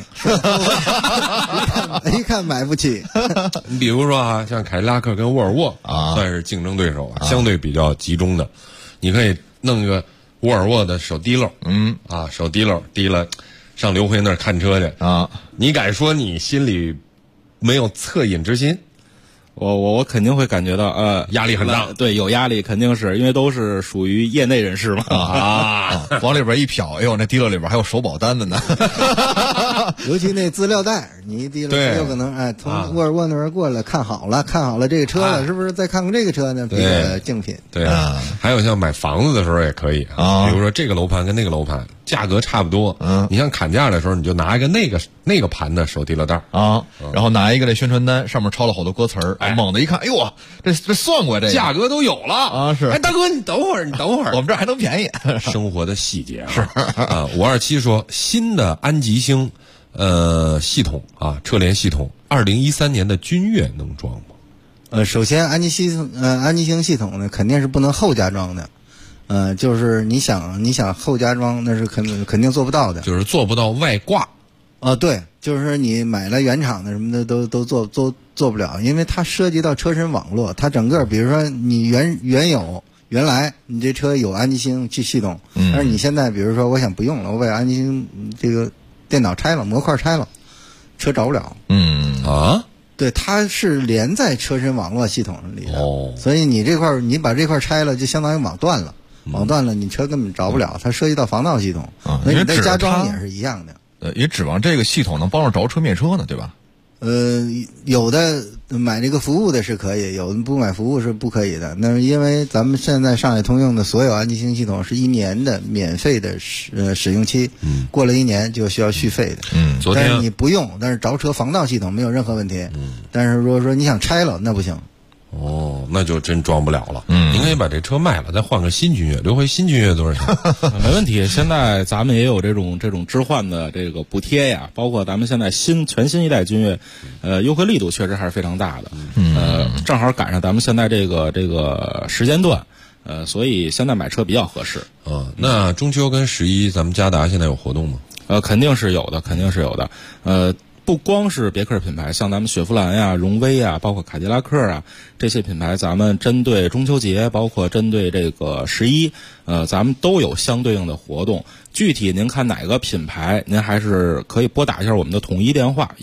一看买不起。 你比如说啊，像凯迪拉克跟沃尔沃啊，算是竞争对手啊，相对比较集中的，你可以弄一个沃尔沃的手提溜，手提溜提了，上刘辉那儿看车去啊，你敢说你心里没有恻隐之心？ 我肯定会感觉到压力很大， 对，有压力，肯定是因为都是属于业内人士嘛往里边一瞟，哎呦，那提溜里边还有手保单的呢， 尤其那资料袋，你一提溜有可能从沃尔沃那边过来看好了这个车了，是不是？再看看这个车呢，比较竞品。 对啊，还有像买房子的时候也可以啊，比如说这个楼盘跟那个楼盘价格差不多，你像砍价的时候，你就拿一个那个盘的手提溜袋啊，然后拿一个这宣传单，上面抄了好多歌词儿。猛的一看，哎呦，这算过这价格都有了啊！是， 哎，大哥，你等会儿， 我们这儿还能便宜。 生活的细节是啊，527说新的安吉星系统啊，车联系统，2013年的君越能装吗？ 首先安吉星系统呢，肯定是不能后加装的。就是你想后加装，那是肯定做不到的， 就是做不到外挂。 对，就是你买了原厂的什么的都做不了，因为它涉及到车身网络，它整个比如说你原来你这车有安吉星系统，但是你现在比如说我想不用了，我把安吉星这个电脑拆了，模块拆了，车着不了。对，它是连在车身网络系统里的，所以你把这块拆了，就相当于网断了，你车根本着不了，它涉及到防盗系统，所以你再加装也是一样的。 也指望这个系统能帮着着车灭车呢，对吧？ 有的买这个服务的是可以，有的不买服务是不可以的。那是因为咱们现在上海通用的所有安吉星系统是1年的免费的使用期，过了1年就需要续费的。但是你不用，但是着车防盗系统没有任何问题。但是如果说你想拆了，那不行。 那就真装不了了。您可以把这车卖了，再换个新君越。刘辉，新君越多少钱？ 没问题。现在咱们也有这种置换的这个补贴呀，包括咱们现在全新一代君越，优惠力度确实还是非常大的。正好赶上咱们现在这个时间段，所以现在买车比较合适。 那中秋跟11，咱们嘉达现在有活动吗？ 肯定是有的。不光是别克品牌，像咱们雪佛兰呀、荣威呀，包括凯迪拉克啊这些品牌，咱们针对中秋节，包括针对这个11，咱们都有相对应的活动。具体您看哪个品牌，您还是可以拨打一下我们的统一电话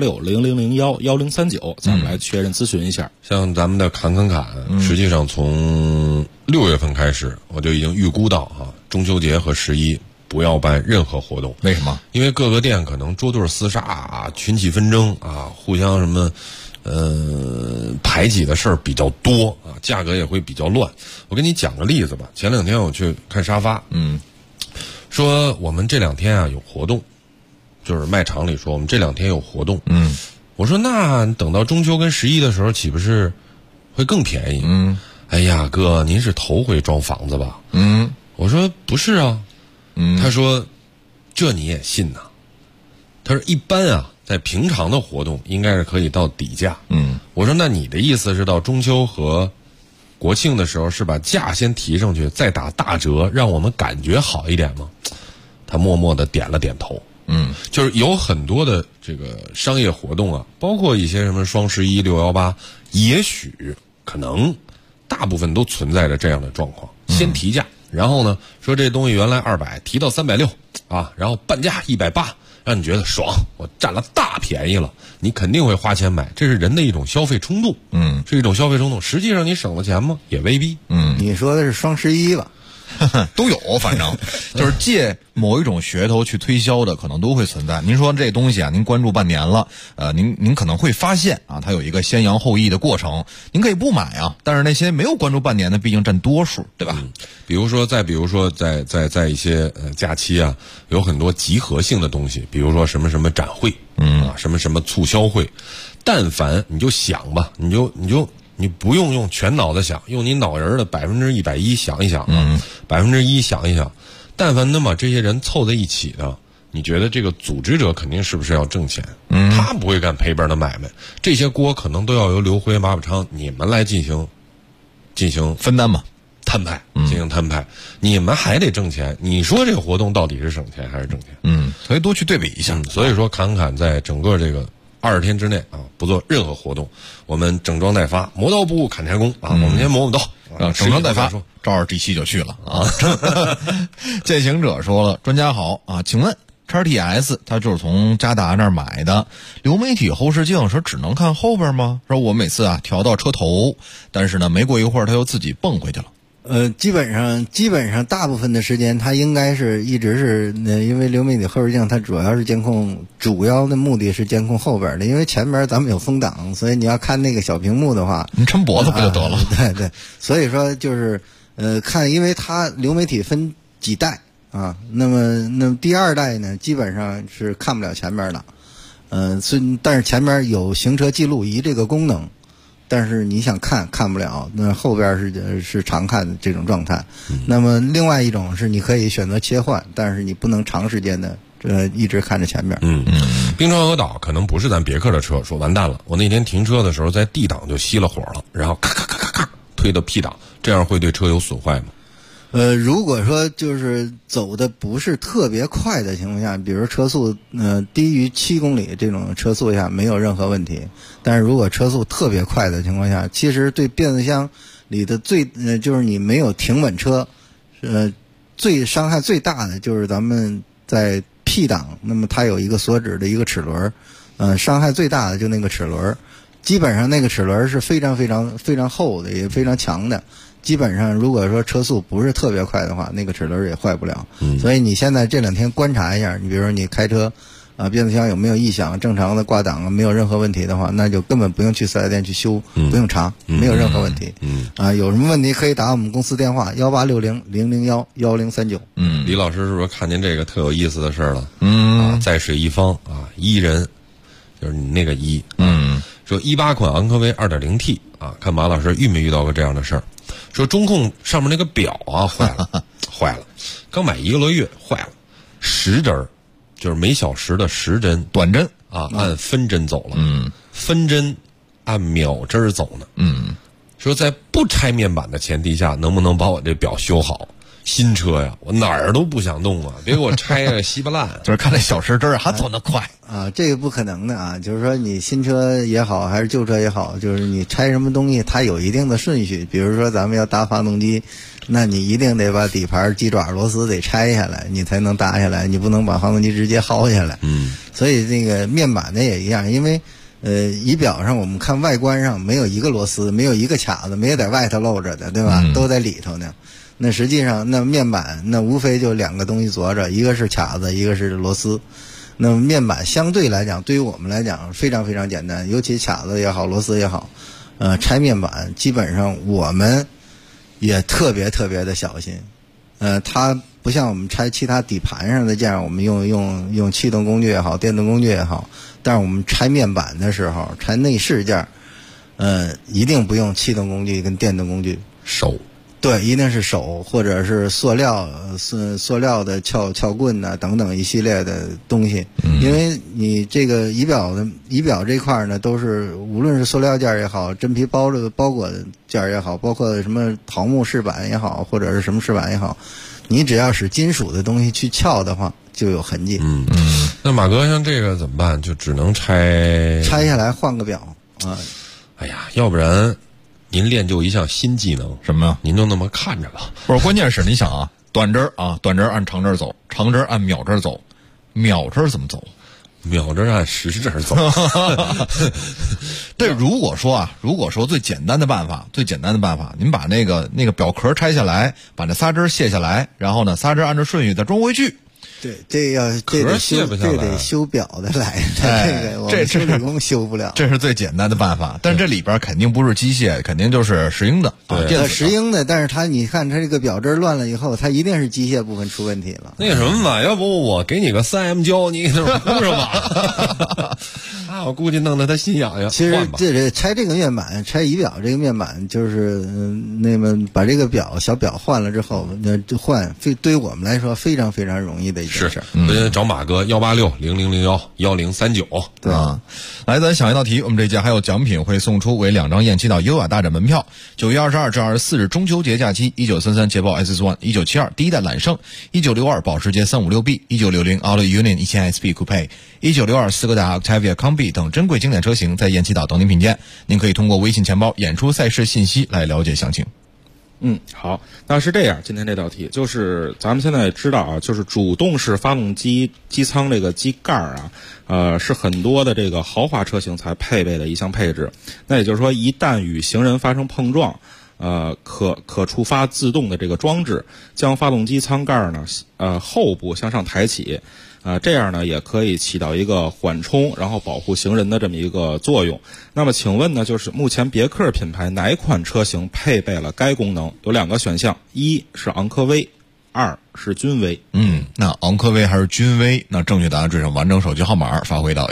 18600011039，咱们来确认咨询一下。 像咱们的侃，实际上从6月份开始，我就已经预估到中秋节和11 不要办任何活动。 为什么？ 因为各个店可能捉对厮杀啊，群起纷争啊，互相什么排挤的事儿比较多啊，价格也会比较乱。我给你讲个例子吧。前2天我去看沙发，说我们这2天啊有活动，就是卖场里说我们这2天有活动。我说那等到中秋跟11的时候，岂不是会更便宜？哎呀，哥，您是头回装房子吧？我说不是啊。他说这你也信呐？他说一般啊，在平常的活动应该是可以到底价。我说那你的意思是到中秋和国庆的时候是把价先提上去，再打大折，让我们感觉好一点吗？他默默地点了点头。就是有很多的这个商业活动啊，包括一些什么双11、618，也许可能大部分都存在着这样的状况。先提价，然后呢说这东西原来200提到360啊，然后半价180，让你觉得爽，我占了大便宜了，你肯定会花钱买，这是人的一种消费冲动。是一种消费冲动。实际上你省了钱吗？也未必。 你说的是双11吧？ 都有，反正就是借某一种噱头去推销的，可能都会存在。您说这东西啊，您关注半年了，您可能会发现啊，它有一个先扬后抑的过程。您可以不买啊，但是那些没有关注半年的，毕竟占多数，对吧？ 比如说，在一些假期啊，有很多集合性的东西，比如说什么什么展会，什么什么促销会，但凡你就想吧，你不用用全脑子想，用你脑仁的110%想一想啊，1%想一想，但凡能把这些人凑在一起的，你觉得这个组织者肯定是不是要挣钱？他不会干赔本的买卖，这些锅可能都要由刘辉、马宝昌你们来进行分担嘛， 摊派，进行摊派，你们还得挣钱。你说这个活动到底是省钱还是挣钱？ 所以多去对比一下。 所以说侃侃在整个这个20天之内啊，不做任何活动，我们整装待发，磨刀不误砍柴工啊，我们先磨刀， 整装待发，照着第7就去了啊。践行者说了，专家好啊，请问 XTS 他就是从嘉达那儿买的流媒体后视镜，说只能看后边吗？说我每次啊调到车头，但是呢没过一会儿他又自己蹦回去了。 基本上大部分的时间，它应该是一直是因为流媒体后视镜它主要是监控，主要的目的是监控后边的，因为前边咱们有风挡，所以你要看那个小屏幕的话， 你抻脖子不就得了？ 对，所以说就是看，因为它流媒体分几代啊，那么第2代呢，基本上是看不了前边的，但是前边有行车记录仪这个功能。但是你想看不了，那后边是常看的这种状态。那么另外一种是你可以选择切换，但是你不能长时间的一直看着前面。 冰川河岛可能不是咱别克的车，说完蛋了，我那天停车的时候在 D 档就熄了火了，然后咔咔咔咔咔推到 P 档，这样会对车有损坏吗？ 如果说就是走的不是特别快的情况下，比如车速低于7公里这种车速下没有任何问题。但是如果车速特别快的情况下，其实对变速箱里的就是你没有停稳车，最伤害最大的就是咱们在 P 档，那么它有一个所指的一个齿轮，伤害最大的就那个齿轮，基本上那个齿轮是非常非常非常厚的，也非常强的。基本上如果说车速不是特别快的话，那个齿轮也坏不了。所以你现在这2天观察一下，你比如说你开车变速箱有没有异响，正常的挂档没有任何问题的话，那就根本不用去4S店去修，不用查，没有任何问题。有什么问题可以打我们公司电话1860-001-1039。 李老师是不是看见这个特有意思的事了？在水一方啊，1人就是你那个1，说18款昂科威 2.0T 啊，看马老师遇没遇到过这样的事儿？说中控上面那个表啊坏了，刚买1个多月坏了，10针，就是每小时的10针， 短针啊，按分针走了，分针按秒针走呢。说在不拆面板的前提下，能不能把我这表修好？新车呀，我哪儿都不想动啊，别给我拆个稀巴烂。 就是看那小10针还走得快啊，这个不可能的啊！就是说你新车也好，还是旧车也好，就是你拆什么东西，它有一定的顺序。比如说咱们要搭发动机，那你一定得把底盘鸡爪螺丝得拆下来，你才能搭下来，你不能把发动机直接薅下来。所以这个面板的也一样，因为仪表上我们看外观上没有一个螺丝，没有一个卡子，没有在外头露着的，对吧？都在里头呢。 那实际上那面板那无非就两个东西琢着，一个是卡子，一个是螺丝。那么面板相对来讲，对于我们来讲非常非常简单，尤其卡子也好，螺丝也好，拆面板基本上我们也特别的小心。它不像我们拆其他底盘上的件，我们用气动工具也好，电动工具也好，但是我们拆面板的时候，拆内饰件，一定不用气动工具跟电动工具， 手。 对，一定是手或者是塑料的撬棍呐、等等一系列的东西，因为你这个仪表这块呢，都是无论是塑料件也好，真皮包裹的件也好，包括什么桃木饰板也好，或者是什么饰板也好，你只要使金属的东西去撬的话，就有痕迹。 那马哥像这个怎么办？就只能拆下来换个表啊！ 哎呀，要不然。您练就一项新技能， 什么呀？ 您就那么看着吧。 不是，关键是你想啊，短针按长针走，长针按秒针走，秒针怎么走？ 秒针按时针走。 对，如果说最简单的办法，您把那个表壳拆下来，把那仨针卸下来，然后呢仨针按照顺序再装回去。 对，这得修表的来的，这修理工修不了。 这是最简单的办法，但是这里边肯定不是机械，肯定就是石英的， 对，石英的。但是你看它这个表针乱了以后，它一定是机械部分出问题了。 那个什么吧，要不我给你个3M 胶，你给它铺上吧。我估计弄得他心痒痒。 其实这拆这个面板，拆仪表这个面板，就是那么把这个小表换了之后，换对于我们来说非常非常容易的一件事。 找马哥18600011039， 对啊。来，咱想一道题，我们这届还有奖品会送出为2张燕七岛优雅大展门票。9月22至24日中秋节假期，1933捷豹 SS1，1972第一代揽胜，1962保时捷 356B，1960 Audi Union 1000 SP Coupe，1962斯柯达 Octavia Combi等珍贵经典车型在燕七岛等您品鉴。您可以通过微信钱包演出赛事信息来了解详情。 好，那是这样，今天这道题就是咱们现在知道啊，就是主动式发动机机舱这个机盖啊，是很多的这个豪华车型才配备的一项配置。那也就是说，一旦与行人发生碰撞，可触发自动的这个装置将发动机舱盖呢，后部向上抬起。这样呢也可以起到一个缓冲，然后保护行人的这么一个作用。那么请问呢，就是目前别克品牌哪款车型配备了该功能？有2个选项，一是昂科威，2是君威。 那昂科威还是君威？那正确答案追上完整手机号码发回到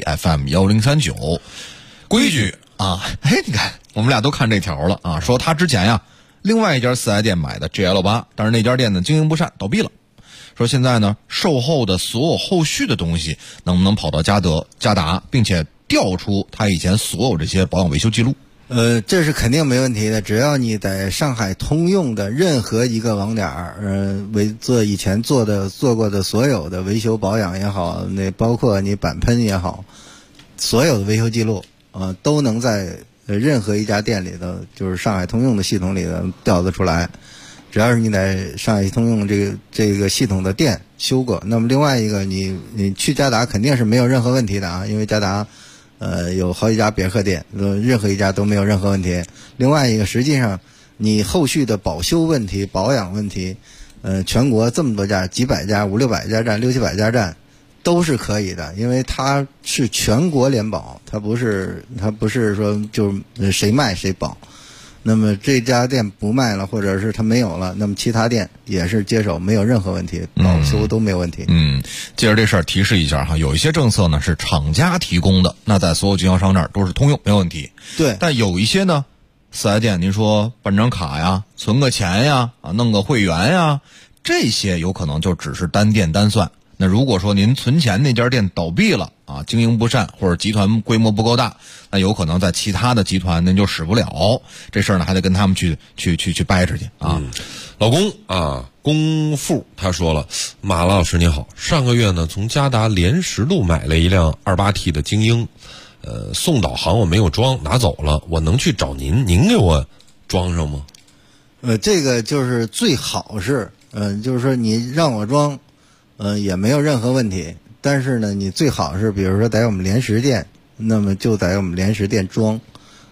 ACFM1039。规矩啊，你看我们俩都看这条了啊，说他之前呀另外一家4S店买的 GL8，但是那家店呢经营不善倒闭了。说现在呢，售后的所有后续的东西能不能跑到嘉达，并且调出他以前所有这些保养维修记录？ 这是肯定没问题的，只要你在上海通用的任何一个网点以前做过的所有的维修保养也好，那包括你板喷也好，所有的维修记录都能在任何一家店里的，就是上海通用的系统里的调得出来。只要是你在上海通用这个系统的店修过，那么另外一个你去嘉达肯定是没有任何问题的啊，因为嘉达有好几家别克店，任何一家都没有任何问题。另外一个，实际上你后续的保修问题、保养问题，全国这么多家，几百家、500-600家站、600-700家站都是可以的，因为它是全国联保，它不是说就谁卖谁保。那么这家店不卖了，或者是它没有了，那么其他店也是接手，没有任何问题，保修都没有问题。 接着这事儿提示一下哈，有一些政策呢是厂家提供的，那在所有经销商那儿都是通用，没有问题。 对， 但有一些呢，4S店您说办张卡呀、存个钱呀、弄个会员呀，这些有可能就只是单店单算。那如果说您存钱那家店倒闭了啊，经营不善或者集团规模不够大，那有可能在其他的集团您就使不了。这事儿呢还得跟他们去掰扯去啊。 老公啊，公富他说了，马老师你好，上个月呢从嘉达莲石路买了一辆28T 的精英，送导航我没有装，拿走了，我能去找您给我装上吗？ 这个就是最好是就是说你让我装也没有任何问题，但是呢你最好是比如说在我们莲石店，那么就在我们莲石店装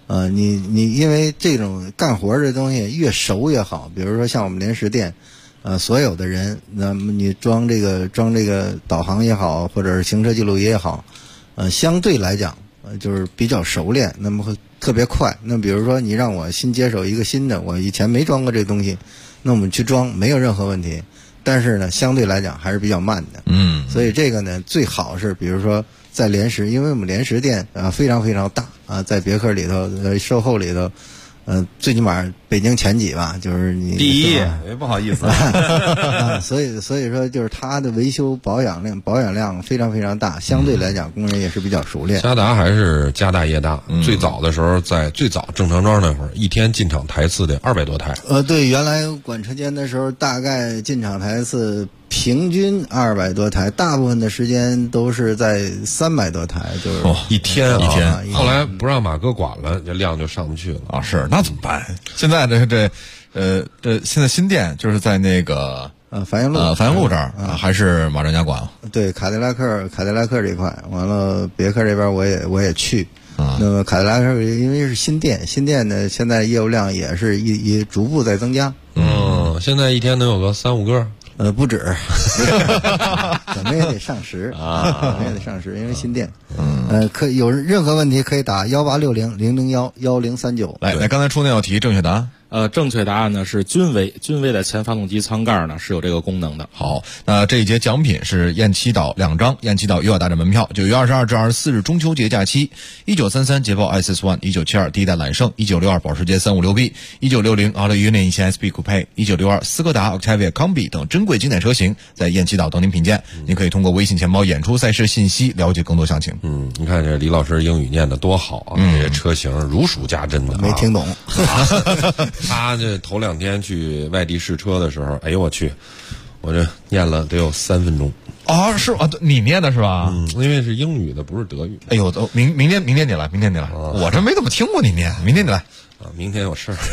你因为这种干活这东西越熟越好，比如说像我们联石店，所有的人，那么你装这个导航也好，或者是行车记录仪也好，相对来讲，就是比较熟练，那么会特别快。那比如说你让我新接手一个新的，我以前没装过这东西，那我们去装没有任何问题，但是呢，相对来讲还是比较慢的。所以这个呢，最好是比如说在联石，因为我们联石店非常非常大在别克里头售后里头。最起码北京前几吧，就是你第一，不好意思。 所以说，就是它的维修保养量非常非常大，相对来讲工人也是比较熟练。 嘉达还是家大业大，最早的时候在最早正常装那会儿，一天进厂台次得200多台。 对，原来管车间的时候，大概进厂台次平均200多台，大部分的时间都是在300多台，就是一天。后来不让马哥管了，这量就上不去了啊。是，那怎么办？现在现在新店就是在那个繁荣路这儿还是马专家管？ 对，凯迪拉克这块，完了别克这边我也去。那么凯迪拉克因为是新店呢，现在业务量也是一逐步在增加。 现在一天能有个3-5个。 不止，怎么也得上10因为新店。可有任何问题可以打1860-001-1039。 来，刚才出那道题正确答案。 正确答案呢是君威的前发动机舱盖呢是有这个功能的。 好，那这一节奖品是雁栖岛2张雁栖岛优雅大战门票，9月22至24日中秋节假期，1933捷豹 IS-1，1972第一代揽胜，1962保时捷 356B，1960奥特云1 SB Coupe，1962斯柯达 Octavia Combi 等珍贵经典车型在雁栖岛等您品鉴。您可以通过微信钱包演出赛事信息了解更多详情。 你看这李老师英语念得多好啊，这些车型如数家珍的。 没听懂。 他这头2天去外地试车的时候，哎呦我去，我这念了得有3分钟。 是啊，你念的是吧？ 因为是英语的，不是德语。 哎呦，明天你来，我这没怎么听过你念，明天你来。 明天有事儿。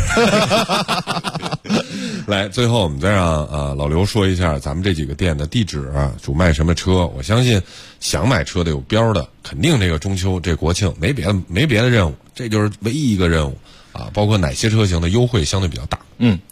来，最后我们再让老刘说一下咱们这几个店的地址，主卖什么车。我相信想买车的有标的，肯定这个中秋这国庆没别的任务，这就是唯一一个任务包括哪些车型的优惠相对比较大。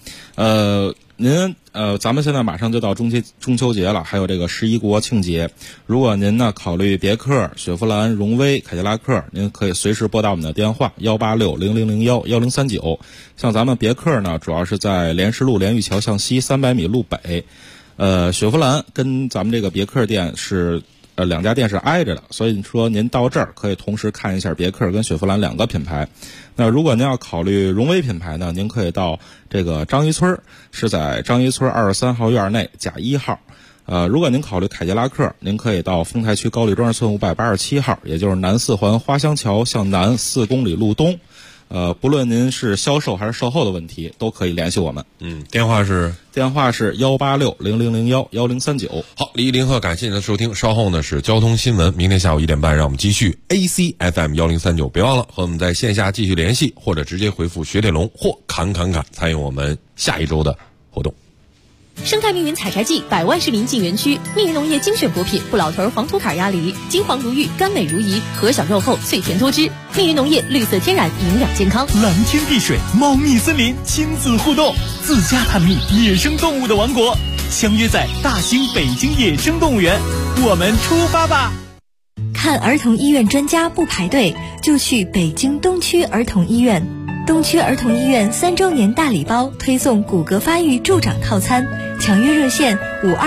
咱们现在马上就到中秋节了，还有这个11国庆节。如果您呢考虑别克、雪佛兰、荣威、凯迪拉克，您可以随时拨打我们的电话186-0001-1039。像咱们别克呢，主要是在莲石路莲玉桥向西300米路北。雪佛兰跟咱们这个别克店是2家店是挨着的，所以说您到这儿可以同时看一下别克跟雪佛兰2个品牌。那如果您要考虑荣威品牌呢，您可以到这个张一村，是在张一村23号院内甲1号。如果您考虑凯迪拉克，您可以到丰台区高丽庄村587号，也就是南4环花乡桥向南4公里路东。不论您是销售还是售后的问题，都可以联系我们。 电话是 186-0001-1039。 好，李林鹤，感谢您的收听。稍后呢是交通新闻，明天下午1点半，让我们继续 ACFM 1039。别忘了和我们在线下继续联系，或者直接回复雪铁龙或侃参与我们下一周的活动。 生态密云采摘季，100万市民进园区。密云农业精选果品：不老头黄土坎鸭梨、金黄如玉、甘美如饴、核小肉厚、脆甜多汁。密云农业绿色天然，营养健康。 蓝天碧水，猫蜜森林，亲子互动，自家探秘野生动物的王国，相约在大兴北京野生动物园，我们出发吧！ 看儿童医院专家不排队，就去北京东区儿童医院。东区儿童医院3周年大礼包推送骨骼发育助长套餐，抢约热线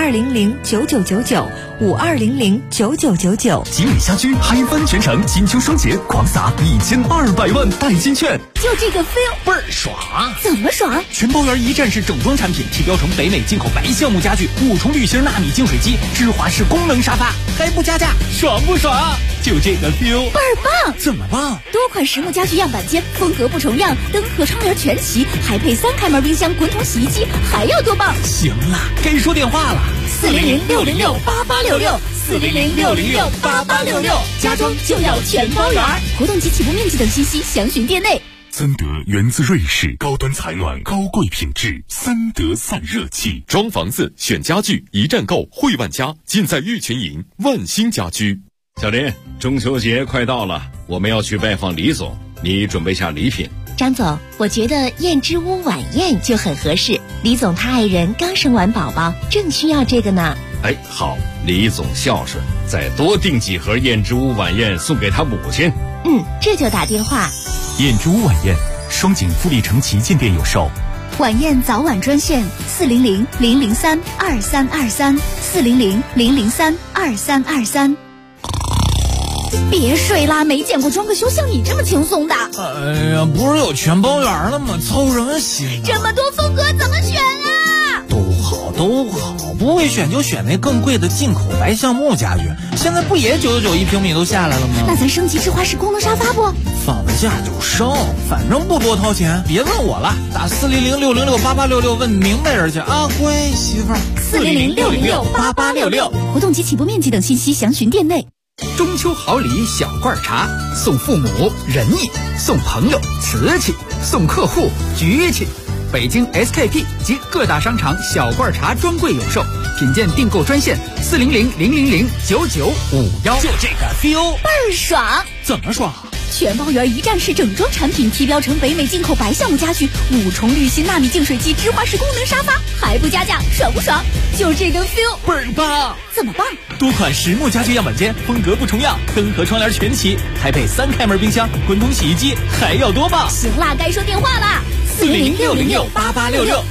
52009999，52009999。 集美家居嗨翻全城，金秋双节狂撒1200万代金券， 就这个 feel 倍儿爽！ 怎么爽？ 全包圆一站式整装产品，提标成北美进口白橡木家具，5重滤芯纳米净水机，芝华士功能沙发，还不加价，爽不爽？就这个 feel 倍儿棒！ 怎么棒？ 多款实木家具样板间，风格不重样，灯和窗帘全齐，还配3开门冰箱、滚筒洗衣机，还要多棒？ 行了，该说电话了 ，400-606-8866，400-606-8866，家装就要全包圆。活动及起步面积等信息详询店内。 森德源自瑞士，高端采暖，高贵品质，森德散热器。 装房子选家具，一站购汇万家，尽在玉群营万兴家居。 小林，中秋节快到了，我们要去拜访李总， 你准备下礼品。 张总，我觉得燕之屋晚宴就很合适。李总他爱人刚生完宝宝，正需要这个呢。 哎，好，李总孝顺，再多订几盒燕之屋晚宴送给他母亲。 这就打电话。 燕之屋晚宴，双井富力城旗舰店有售。 晚宴早晚专线400-003-2323，400-003-2323。别睡啦，没见过装个修像你这么轻松的。 哎呀，不是有全包圆了吗？操什么心啊？ 这么多风格怎么选啊？ 都好，不会选就选那更贵的进口白橡木家具。现在不也999一平米都下来了吗？ 那咱升级智华式功能沙发不？ 放得下就升，反正不多掏钱。别问我了，打400-606-8866问明白人去啊，乖媳妇儿。 400-606-8866，活动及起步面积等信息详询店内。 中秋好礼小罐茶，送父母仁义，送朋友瓷器，送客户局气。北京 SKP 及各大商场小罐茶专柜有售，品鉴订购专线400-000-9951， 就这个 feel 倍儿爽。 怎么爽？ 全包圆一站式整装产品，提标成北美进口白橡木家具，5重滤芯纳米净水机，芝华士功能沙发，还不加价，爽不爽？就这个 feel 倍儿棒！ 怎么棒？ 多款实木家具样板间，风格不重样，灯和窗帘全齐，还配3开门冰箱、滚筒洗衣机，还要多棒？ 行啦，该说电话啦，400-606-8866。